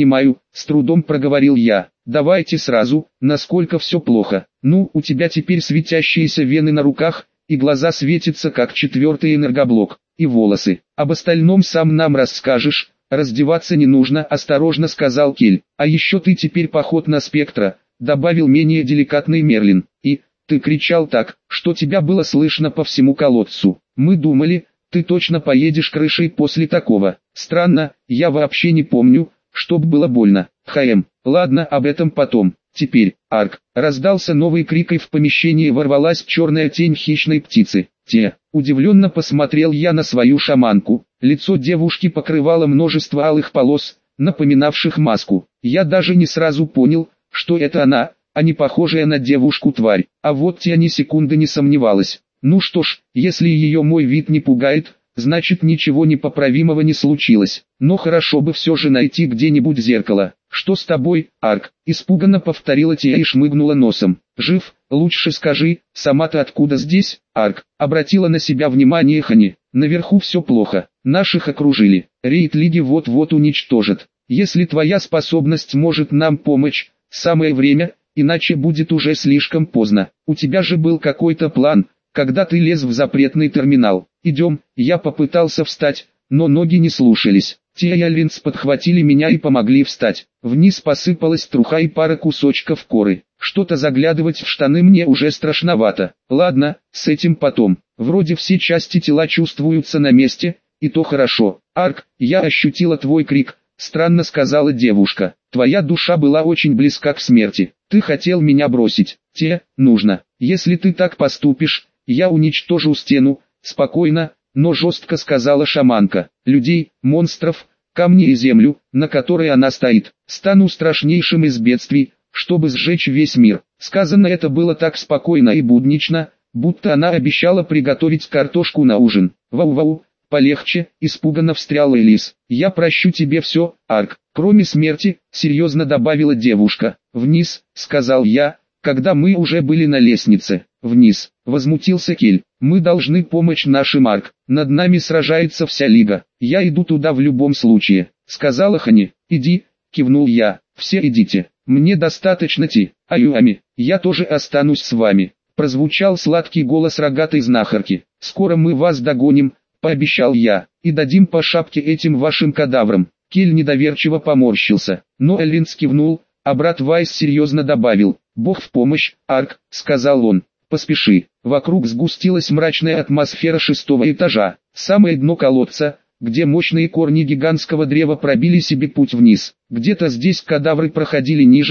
S1: с трудом проговорил я. Давайте сразу, насколько все плохо. Ну, у тебя теперь светящиеся вены на руках, и глаза светятся как четвертый энергоблок, и волосы. Об остальном сам нам расскажешь, раздеваться не нужно», – осторожно сказал Кель. «А еще ты теперь похож на спектра», – добавил менее деликатный Мерлин. «И, ты кричал так, что тебя было слышно по всему колодцу. Мы думали, ты точно поедешь крышей после такого. Странно, я вообще не помню, чтоб было больно. Ладно, об этом потом. Теперь, Арк». Раздался новый крик, и в помещении ворвалась черная тень хищной птицы. Удивленно посмотрел я на свою шаманку. Лицо девушки покрывало множество алых полос, напоминавших маску. Я даже не сразу понял, что это она, а не похожая на девушку тварь. А вот Тия ни секунды не сомневалась. Ну что ж, если ее мой вид не пугает, значит ничего непоправимого не случилось. Но хорошо бы все же найти где-нибудь зеркало. «Что с тобой, Арк?» – испуганно повторила Тия и шмыгнула носом. «Жив? Лучше скажи, сама-то откуда здесь, Арк?» – обратила на себя внимание Хани. «Наверху все плохо. Наших окружили. Рейд Лиги вот-вот уничтожат. Если твоя способность может нам помочь, самое время, иначе будет уже слишком поздно. У тебя же был какой-то план, когда ты лез в запретный терминал. Идем». Я попытался встать, но ноги не слушались. Тия и Альвинс подхватили меня и помогли встать. Вниз посыпалась труха и пара кусочков коры. Что-то заглядывать в штаны мне уже страшновато. Ладно, с этим потом. Вроде все части тела чувствуются на месте, и то хорошо. «Арк, я ощутила твой крик», — странно сказала девушка. «Твоя душа была очень близка к смерти. Ты хотел меня бросить. Нужно. Если ты так поступишь, я уничтожу стену», — спокойно, но жестко сказала шаманка. «Людей, монстров, камни и землю, на которой она стоит. Стану страшнейшим из бедствий, чтобы сжечь весь мир». Сказано это было так спокойно и буднично, будто она обещала приготовить картошку на ужин. «Вау-вау, полегче», — испуганно встряла Элис. «Я прощу тебе все, Арк, кроме смерти», — серьезно добавила девушка. «Вниз», — сказал я, когда мы уже были на лестнице. «Вниз», — возмутился Кель. «Мы должны помочь нашим, Арк. Над нами сражается вся Лига. Я иду туда в любом случае», — сказала Хани. «Иди», — кивнул я. «Все идите. Мне достаточно Ти. Аюами, я тоже останусь с вами». Прозвучал сладкий голос рогатой знахарки. «Скоро мы вас догоним», — пообещал я, — «и дадим по шапке этим вашим кадаврам». Кель недоверчиво поморщился, но Элвинс кивнул, а брат Вайс серьезно добавил. «Бог в помощь, Арк», — сказал он. «Поспеши». Вокруг сгустилась мрачная атмосфера шестого этажа, самое дно колодца, где мощные корни гигантского древа пробили себе путь вниз. Где-то здесь кадавры проходили ниже,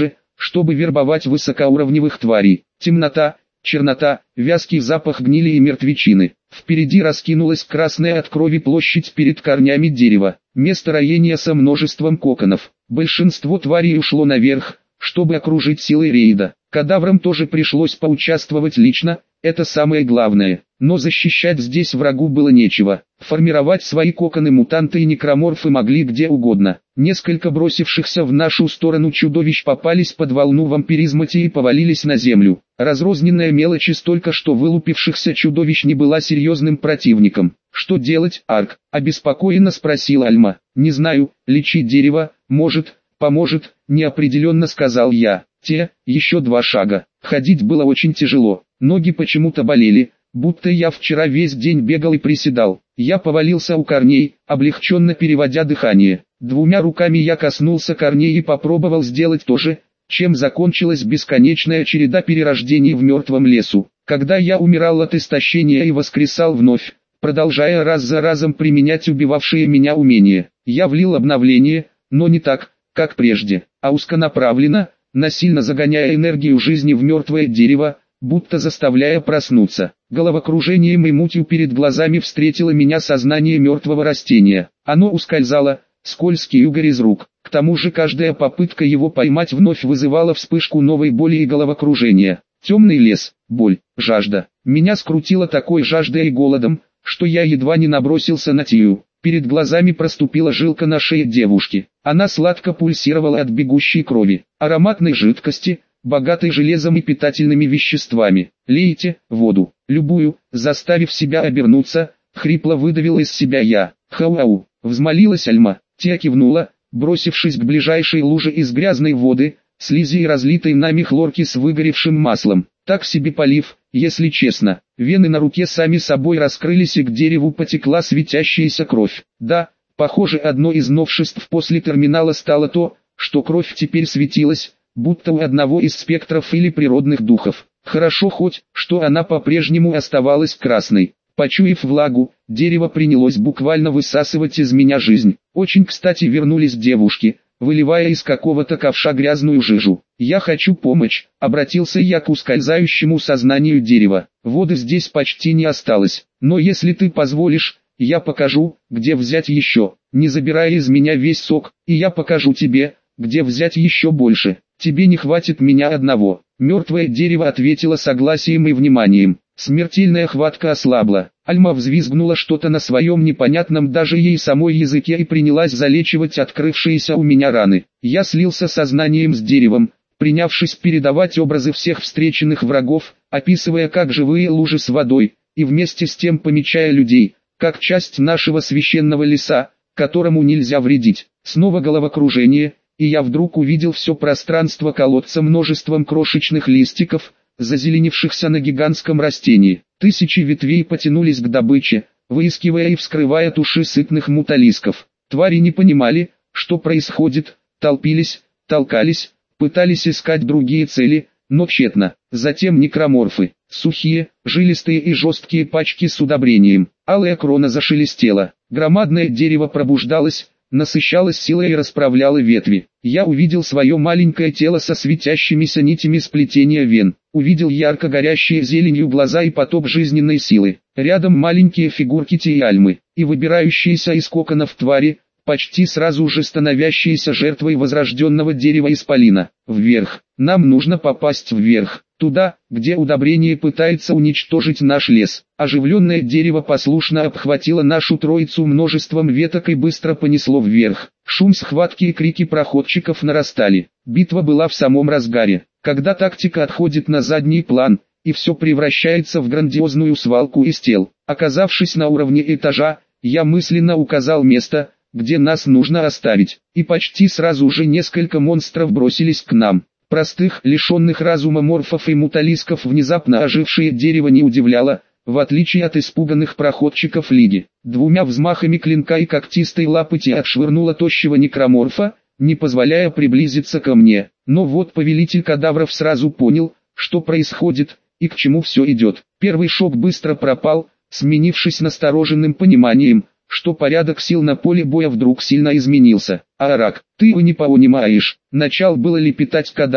S1: чтобы вербовать высокоуровневых тварей. Темнота, чернота, вязкий запах гнили и мертвечины. Впереди раскинулась красная от крови площадь перед корнями дерева. Место роения со множеством коконов. Большинство тварей ушло наверх, чтобы окружить силой рейда. Кадаврам тоже пришлось поучаствовать лично, это самое главное. Но защищать здесь врагу было нечего. Формировать свои коконы мутанты и некроморфы могли где угодно. Несколько бросившихся в нашу сторону чудовищ попались под волну вампиризма и повалились на землю. Разрозненная мелочь из только что вылупившихся чудовищ не была серьезным противником. «Что делать, Арк?» – обеспокоенно спросила Альма. «Не знаю, лечить дерево, может, поможет», – неопределенно сказал я. Еще 2 шага. Ходить было очень тяжело, ноги почему-то болели, будто я вчера весь день бегал и приседал. Я повалился у корней, облегченно переводя дыхание. 2 руками я коснулся корней и попробовал сделать то же, чем закончилась бесконечная череда перерождений в мертвом лесу. Когда я умирал от истощения и воскресал вновь, продолжая раз за разом применять убивавшие меня умения, я влил обновление, но не так, как прежде, а узконаправленно, насильно загоняя энергию жизни в мертвое дерево, будто заставляя проснуться. Головокружением и мутью перед глазами встретило меня сознание мертвого растения. Оно ускользало, скользкий угорь из рук. К тому же каждая попытка его поймать вновь вызывала вспышку новой боли и головокружения. Темный лес, боль, жажда. Меня скрутило такой жаждой и голодом, что я едва не набросился на Тию. Перед глазами проступила жилка на шее девушки. Она сладко пульсировала от бегущей крови, ароматной жидкости, богатой железом и питательными веществами. «Лейте воду, любую», заставив себя обернуться, хрипло выдавил из себя я. «Хау-ау», взмолилась Альма. Тия кивнула, бросившись к ближайшей луже из грязной воды, слизи и разлитой нами хлорки с выгоревшим маслом. Так себе полив, если честно. Вены на руке сами собой раскрылись и к дереву потекла светящаяся кровь. Да, похоже, одно из новшеств после терминала стало то, что кровь теперь светилась, будто у одного из спектров или природных духов. Хорошо хоть, что она по-прежнему оставалась красной. Почуяв влагу, дерево принялось буквально высасывать из меня жизнь. Очень кстати вернулись девушки, выливая из какого-то ковша грязную жижу. «Я хочу помочь», — обратился я к ускользающему сознанию дерева. «Воды здесь почти не осталось, но если ты позволишь, я покажу, где взять еще, не забирая из меня весь сок, и я покажу тебе, где взять еще больше. Тебе не хватит меня одного». Мертвое дерево ответило согласием и вниманием. Смертельная хватка ослабла. Альма взвизгнула что-то на своем непонятном даже ей самой языке и принялась залечивать открывшиеся у меня раны. Я слился сознанием с деревом, принявшись передавать образы всех встреченных врагов, описывая как живые лужи с водой, и вместе с тем помечая людей, как часть нашего священного леса, которому нельзя вредить. Снова головокружение, и я вдруг увидел все пространство колодца множеством крошечных листиков, зазеленившихся на гигантском растении. Тысячи ветвей потянулись к добыче, выискивая и вскрывая туши сытных муталисков. Твари не понимали, что происходит, толпились, толкались, пытались искать другие цели, но тщетно. Затем некроморфы, сухие, жилистые и жесткие пачки с удобрением. Алая крона зашелестела, громадное дерево пробуждалось, насыщалось силой и расправляло ветви. Я увидел свое маленькое тело со светящимися нитями сплетения вен. Увидел ярко горящие зеленью глаза и поток жизненной силы. Рядом маленькие фигурки Ти и Альмы, и выбирающиеся из коконов твари, почти сразу же становящиеся жертвой возрожденного дерева исполина. Вверх. Нам нужно попасть вверх. Туда, где удобрение пытается уничтожить наш лес. Оживленное дерево послушно обхватило нашу троицу множеством веток и быстро понесло вверх. Шум схватки и крики проходчиков нарастали. Битва была в самом разгаре. Когда тактика отходит на задний план, и все превращается в грандиозную свалку из тел. Оказавшись на уровне этажа, я мысленно указал место, где нас нужно оставить. И почти сразу же несколько монстров бросились к нам. Простых, лишенных разума морфов и муталисков внезапно ожившее дерево не удивляло, в отличие от испуганных проходчиков Лиги. 2 взмахами клинка и когтистой лапы Ти отшвырнула тощего некроморфа, не позволяя приблизиться ко мне. Но вот повелитель кадавров сразу понял, что происходит, и к чему все идет. Первый шок быстро пропал, сменившись настороженным пониманием, что порядок сил на поле боя вдруг сильно изменился. «Арак, ты не понимаешь», начал было лепетать кадавр,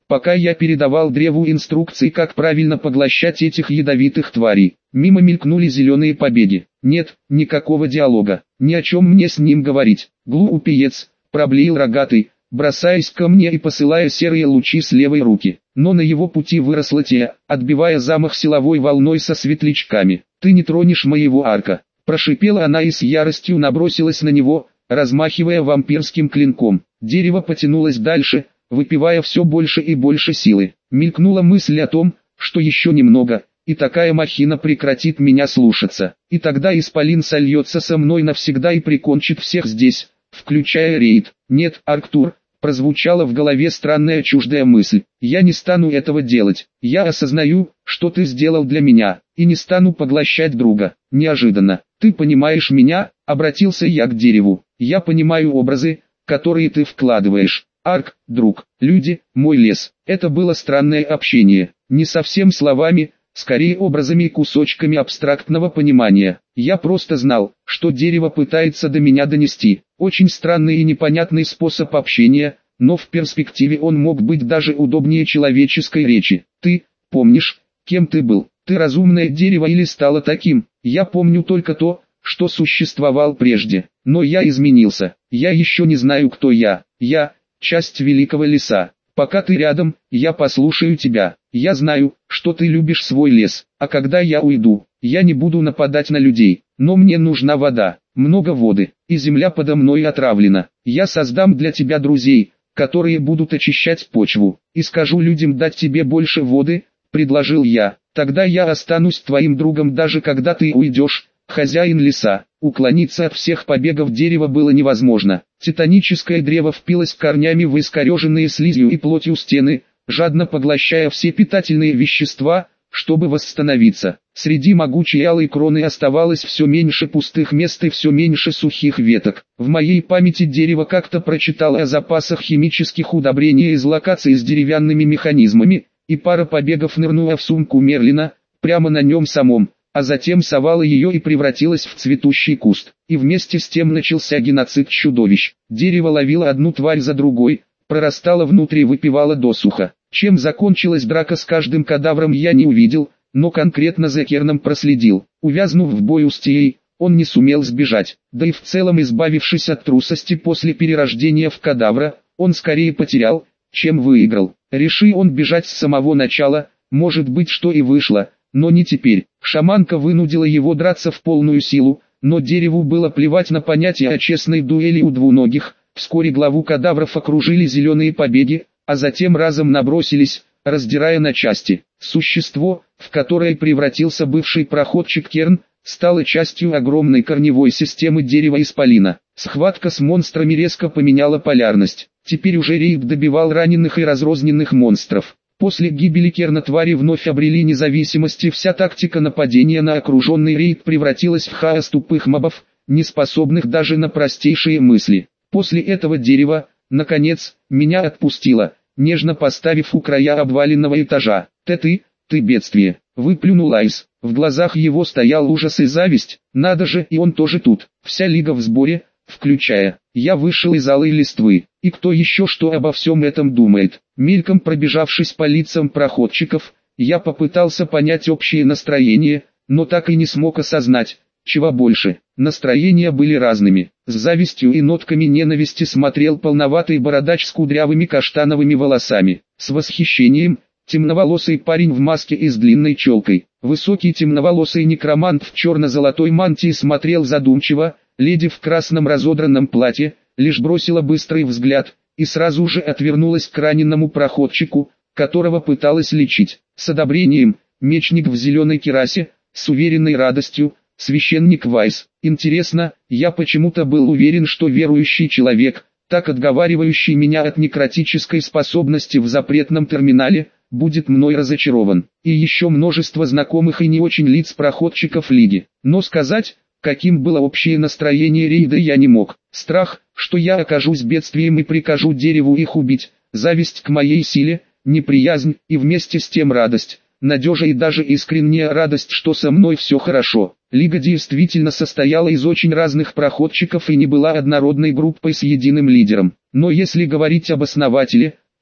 S1: пока я передавал древу инструкции, как правильно поглощать этих ядовитых тварей. Мимо мелькнули зеленые побеги. Нет, никакого диалога, ни о чем мне с ним говорить. Глупец, проблеял рогатый, бросаясь ко мне и посылая серые лучи с левой руки. Но на его пути выросла Тея, отбивая замах силовой волной со светлячками. «Ты не тронешь моего арка!» Прошипела она и с яростью набросилась на него, размахивая вампирским клинком. Дерево потянулось дальше, выпивая все больше и больше силы. Мелькнула мысль о том, что еще немного, и такая махина прекратит меня слушаться. И тогда исполин сольется со мной навсегда и прикончит всех здесь, включая рейд. «Нет, Арктур», прозвучала в голове странная чуждая мысль. «Я не стану этого делать. Я осознаю, что ты сделал для меня, и не стану поглощать друга». Неожиданно. «Ты понимаешь меня?» — обратился я к дереву. «Я понимаю образы, которые ты вкладываешь. Арк, друг, люди, мой лес». Это было странное общение. Не совсем словами, скорее образами и кусочками абстрактного понимания. Я просто знал, что дерево пытается до меня донести. Очень странный и непонятный способ общения, но в перспективе он мог быть даже удобнее человеческой речи. «Ты помнишь, кем ты был? Ты разумное дерево или стало таким?» «Я помню только то, что существовал прежде, но я изменился. Я еще не знаю, кто я. Я – часть великого леса. Пока ты рядом, я послушаю тебя. Я знаю, что ты любишь свой лес, а когда я уйду, я не буду нападать на людей. Но мне нужна вода, много воды, и земля подо мной отравлена. Я создам для тебя друзей, которые будут очищать почву, и скажу людям дать тебе больше воды», — предложил я. «Тогда я останусь твоим другом даже когда ты уйдешь, хозяин леса». Уклониться от всех побегов дерева было невозможно. Титаническое древо впилось корнями в искореженные слизью и плотью стены, жадно поглощая все питательные вещества, чтобы восстановиться. Среди могучей алой кроны оставалось все меньше пустых мест и все меньше сухих веток. В моей памяти дерево как-то прочитало о запасах химических удобрений из локаций с деревянными механизмами, и пара побегов нырнула в сумку Мерлина, прямо на нем самом, а затем совала ее и превратилась в цветущий куст. И вместе с тем начался геноцид чудовищ. Дерево ловило одну тварь за другой, прорастало внутрь и выпивало досуха. Чем закончилась драка с каждым кадавром я не увидел, но конкретно за Керном проследил. Увязнув в бою с Теей, он не сумел сбежать, да и в целом избавившись от трусости после перерождения в кадавра, он скорее потерял, чем выиграл. Реши он бежать с самого начала, может быть, что и вышло, но не теперь. Шаманка вынудила его драться в полную силу, но дереву было плевать на понятие о честной дуэли у двуногих. Вскоре главу кадавров окружили зеленые побеги, а затем разом набросились, раздирая на части. Существо, в которое превратился бывший проходчик Керн, стало частью огромной корневой системы дерева-исполина. Схватка с монстрами резко поменяла полярность. Теперь уже рейд добивал раненых и разрозненных монстров. После гибели Керна твари вновь обрели независимость, и вся тактика нападения на окруженный рейд превратилась в хаос тупых мобов, не способных даже на простейшие мысли. После этого дерево, наконец, меня отпустило, нежно поставив у края обваленного этажа. Ты бедствие», — выплюнул Айс. В глазах его стоял ужас и зависть. Надо же, и он тоже тут. Вся лига в сборе, включая. Я вышел из алой листвы. И кто еще что обо всем этом думает? Мельком пробежавшись по лицам проходчиков, я попытался понять общее настроение, но так и не смог осознать, чего больше. Настроения были разными. С завистью и нотками ненависти смотрел полноватый бородач с кудрявыми каштановыми волосами. С восхищением — темноволосый парень в маске и с длинной челкой. Высокий темноволосый некромант в черно-золотой мантии смотрел задумчиво. Леди в красном разодранном платье лишь бросила быстрый взгляд и сразу же отвернулась к раненому проходчику, которого пыталась лечить. С одобрением — мечник в зеленой кирасе, с уверенной радостью — священник Вайс. Интересно, я почему-то был уверен, что верующий человек, так отговаривающий меня от некротической способности в запретном терминале, будет мной разочарован. И еще множество знакомых и не очень лиц проходчиков лиги. Но сказать, каким было общее настроение рейда, я не мог. Страх, что я окажусь бедствием и прикажу дереву их убить, зависть к моей силе, неприязнь и вместе с тем радость, надежа и даже искренняя радость, что со мной все хорошо. Лига действительно состояла из очень разных проходчиков и не была однородной группой с единым лидером. Но если говорить об основателе,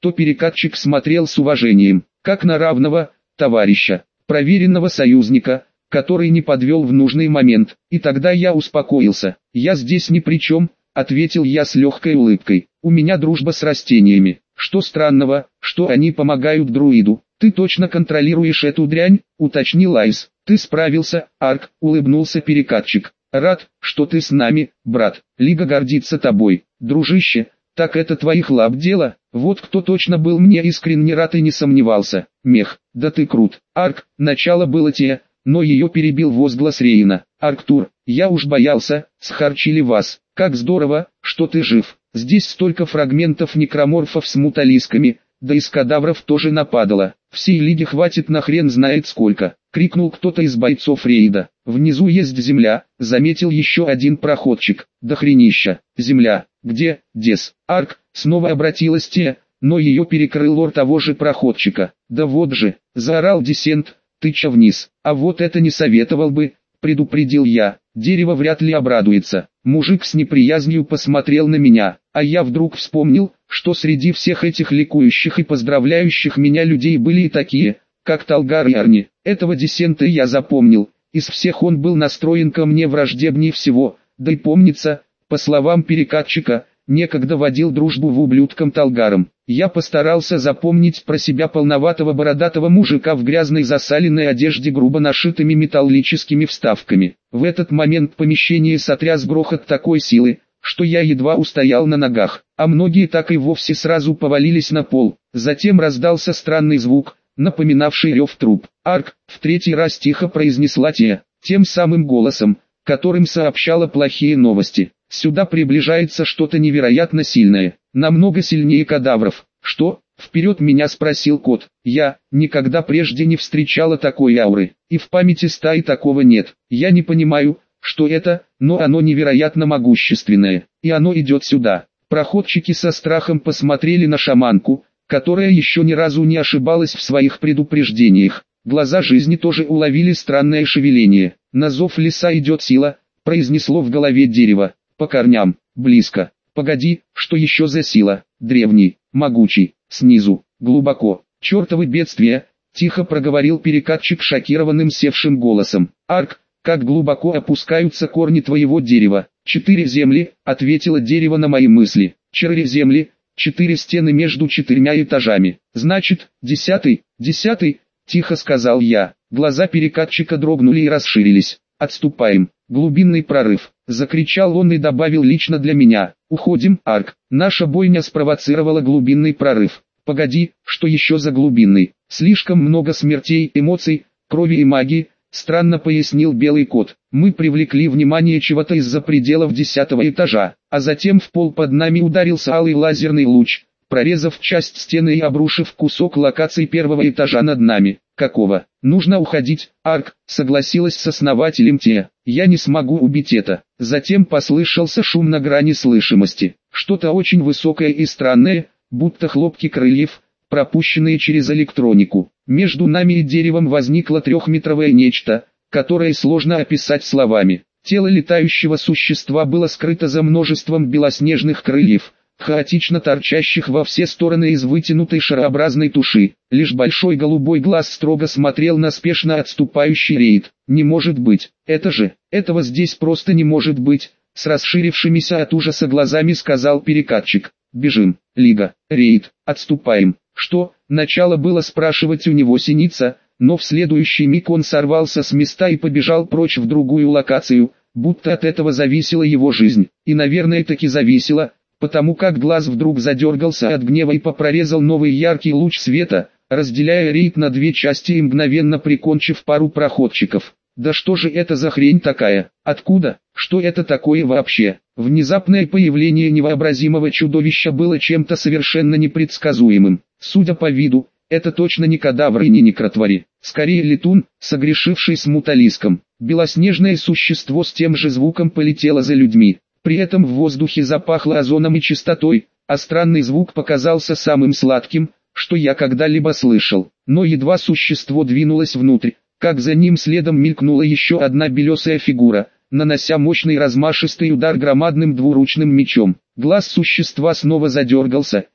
S1: то перекатчик смотрел с уважением, как на равного товарища, проверенного союзника, который не подвел в нужный момент. И тогда я успокоился. «Я здесь ни при чем», — ответил я с легкой улыбкой. «У меня дружба с растениями. Что странного, что они помогают друиду?» «Ты точно контролируешь эту дрянь?» — уточнил Айс. «Ты справился, Арк», — улыбнулся перекатчик. «Рад, что ты с нами, брат. Лига гордится тобой, дружище. Так это твоих лап дело?» Вот кто точно был мне искренне рад и не сомневался. «Мех, да ты крут». «Арк», начало было те, но ее перебил возглас Рейна. «Арктур, я уж боялся, схарчили вас. Как здорово, что ты жив. Здесь столько фрагментов некроморфов с муталисками, да из кадавров тоже нападало. Всей лиги хватит на хрен знает сколько», — крикнул кто-то из бойцов рейда. «Внизу есть земля», — заметил еще один проходчик. «Дохренища. Земля. Где, Дес?» Арк, снова обратилась те, но ее перекрыл лор того же проходчика. «Да вот же», — заорал Десент, тыча вниз. «А вот это не советовал бы», — предупредил я. «Дерево вряд ли обрадуется». Мужик с неприязнью посмотрел на меня, а я вдруг вспомнил, что среди всех этих ликующих и поздравляющих меня людей были и такие, как Талгар и Арни. Этого Десента я запомнил. Из всех он был настроен ко мне враждебнее всего, да и помнится, по словам перекатчика, некогда водил дружбу в ублюдком Талгаром. Я постарался запомнить про себя полноватого бородатого мужика в грязной засаленной одежде грубо нашитыми металлическими вставками. В этот момент помещение сотряс грохот такой силы, что я едва устоял на ногах, а многие так и вовсе сразу повалились на пол. Затем раздался странный звук, напоминавший рев труб. «Арк», в третий раз тихо произнесла тем самым голосом, которым сообщала плохие новости. «Сюда приближается что-то невероятно сильное, намного сильнее кадавров». «Что?» — вперед меня спросил кот. «Я никогда прежде не встречала такой ауры, и в памяти стаи такого нет. Я не понимаю, что это, но оно невероятно могущественное, и оно идет сюда». Проходчики со страхом посмотрели на шаманку, которая еще ни разу не ошибалась в своих предупреждениях. Глаза жизни тоже уловили странное шевеление. «На зов леса идет сила», — произнесло в голове дерево. «По корням, близко. Погоди, что еще за сила? Древний, могучий, снизу, глубоко. Чертовы бедствия», — тихо проговорил перекатчик шокированным севшим голосом. «Арк, как глубоко опускаются корни твоего дерева?» «4 земли», — ответило дерево на мои мысли. «4 земли, 4 стены между 4 этажами. Значит, 10-й, 10-й», — тихо сказал я. Глаза перекатчика дрогнули и расширились. «Отступаем. Глубинный прорыв», — закричал он и добавил лично для меня. «Уходим, Арк. Наша бойня спровоцировала глубинный прорыв». «Погоди, что еще за глубинный? Слишком много смертей, эмоций, крови и магии», — странно пояснил белый кот. «Мы привлекли внимание чего-то из-за пределов 10-го этажа, а затем в пол под нами ударился алый лазерный луч, прорезав часть стены и обрушив кусок локаций 1-го этажа над нами». «Какого? Нужно уходить, Арк», — согласилась с основателем те. «Я не смогу убить это». Затем послышался шум на грани слышимости. Что-то очень высокое и странное, будто хлопки крыльев, пропущенные через электронику. Между нами и деревом возникло 3-метровое нечто, которое сложно описать словами. Тело летающего существа было скрыто за множеством белоснежных крыльев, хаотично торчащих во все стороны из вытянутой шарообразной туши. Лишь большой голубой глаз строго смотрел на спешно отступающий рейд. «Не может быть, этого здесь просто не может быть», — с расширившимися от ужаса глазами сказал перекатчик. «Бежим, Лига, рейд, отступаем». «Что?» — начало было спрашивать у него синица, но в следующий миг он сорвался с места и побежал прочь в другую локацию, будто от этого зависела его жизнь. И наверное таки зависела, потому как глаз вдруг задергался от гнева и прорезал новый яркий луч света, разделяя рейд на 2 части и мгновенно прикончив пару проходчиков. «Да что же это за хрень такая? Откуда? Что это такое вообще?» Внезапное появление невообразимого чудовища было чем-то совершенно непредсказуемым. Судя по виду, это точно не кадавр и не некротвори, скорее летун, согрешивший с муталиском. Белоснежное существо с тем же звуком полетело за людьми. При этом в воздухе запахло озоном и чистотой, а странный звук показался самым сладким, что я когда-либо слышал. Но едва существо двинулось внутрь, как за ним следом мелькнула еще одна белесая фигура, нанося мощный размашистый удар громадным двуручным мечом. Глаз существа снова задергался,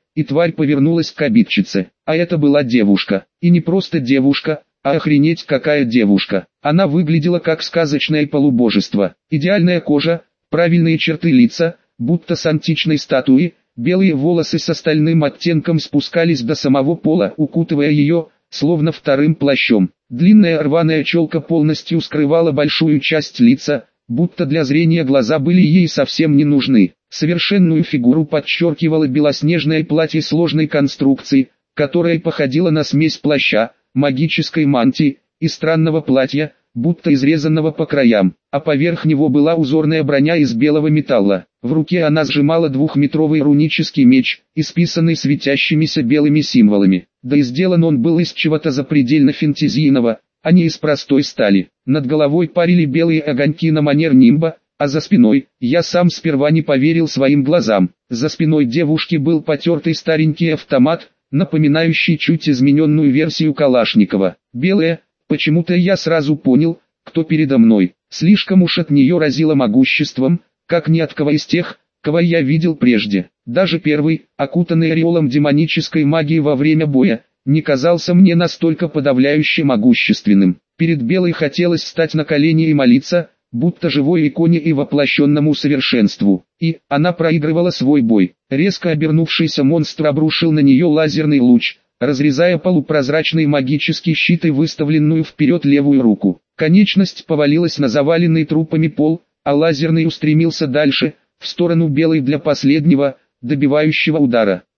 S1: и тварь повернулась к обидчице. А это была девушка. И не просто девушка, а охренеть какая девушка. Она выглядела как сказочное полубожество. Идеальная кожа, правильные черты лица, будто с античной статуи, белые волосы с остальным оттенком спускались до самого пола, укутывая ее, словно вторым плащом. Длинная рваная челка полностью скрывала большую часть лица, будто для зрения глаза были ей совсем не нужны. Совершенную фигуру подчеркивало белоснежное платье сложной конструкции, которое походило на смесь плаща, магической мантии и странного платья, будто изрезанного по краям, а поверх него была узорная броня из белого металла. В руке она сжимала двухметровый рунический меч, исписанный светящимися белыми символами. Да и сделан он был из чего-то запредельно фэнтезийного, а не из простой стали. Над головой парили белые огоньки на манер нимба, а за спиной, я сам сперва не поверил своим глазам, за спиной девушки был потертый старенький автомат, напоминающий чуть измененную версию Калашникова. Белая, почему-то я сразу понял, кто передо мной. Слишком уж от нее разило могуществом, как ни от кого из тех, кого я видел прежде. Даже первый, окутанный ореолом демонической магии во время боя, не казался мне настолько подавляюще могущественным. Перед Белой хотелось встать на колени и молиться, будто живой иконе и воплощенному совершенству. И она проигрывала свой бой. Резко обернувшийся монстр обрушил на нее лазерный луч, разрезая полупрозрачный магический щит и выставленную вперед левую руку. Конечность повалилась на заваленный трупами пол, а лазерный устремился дальше, в сторону Белой для последнего, добивающего удара.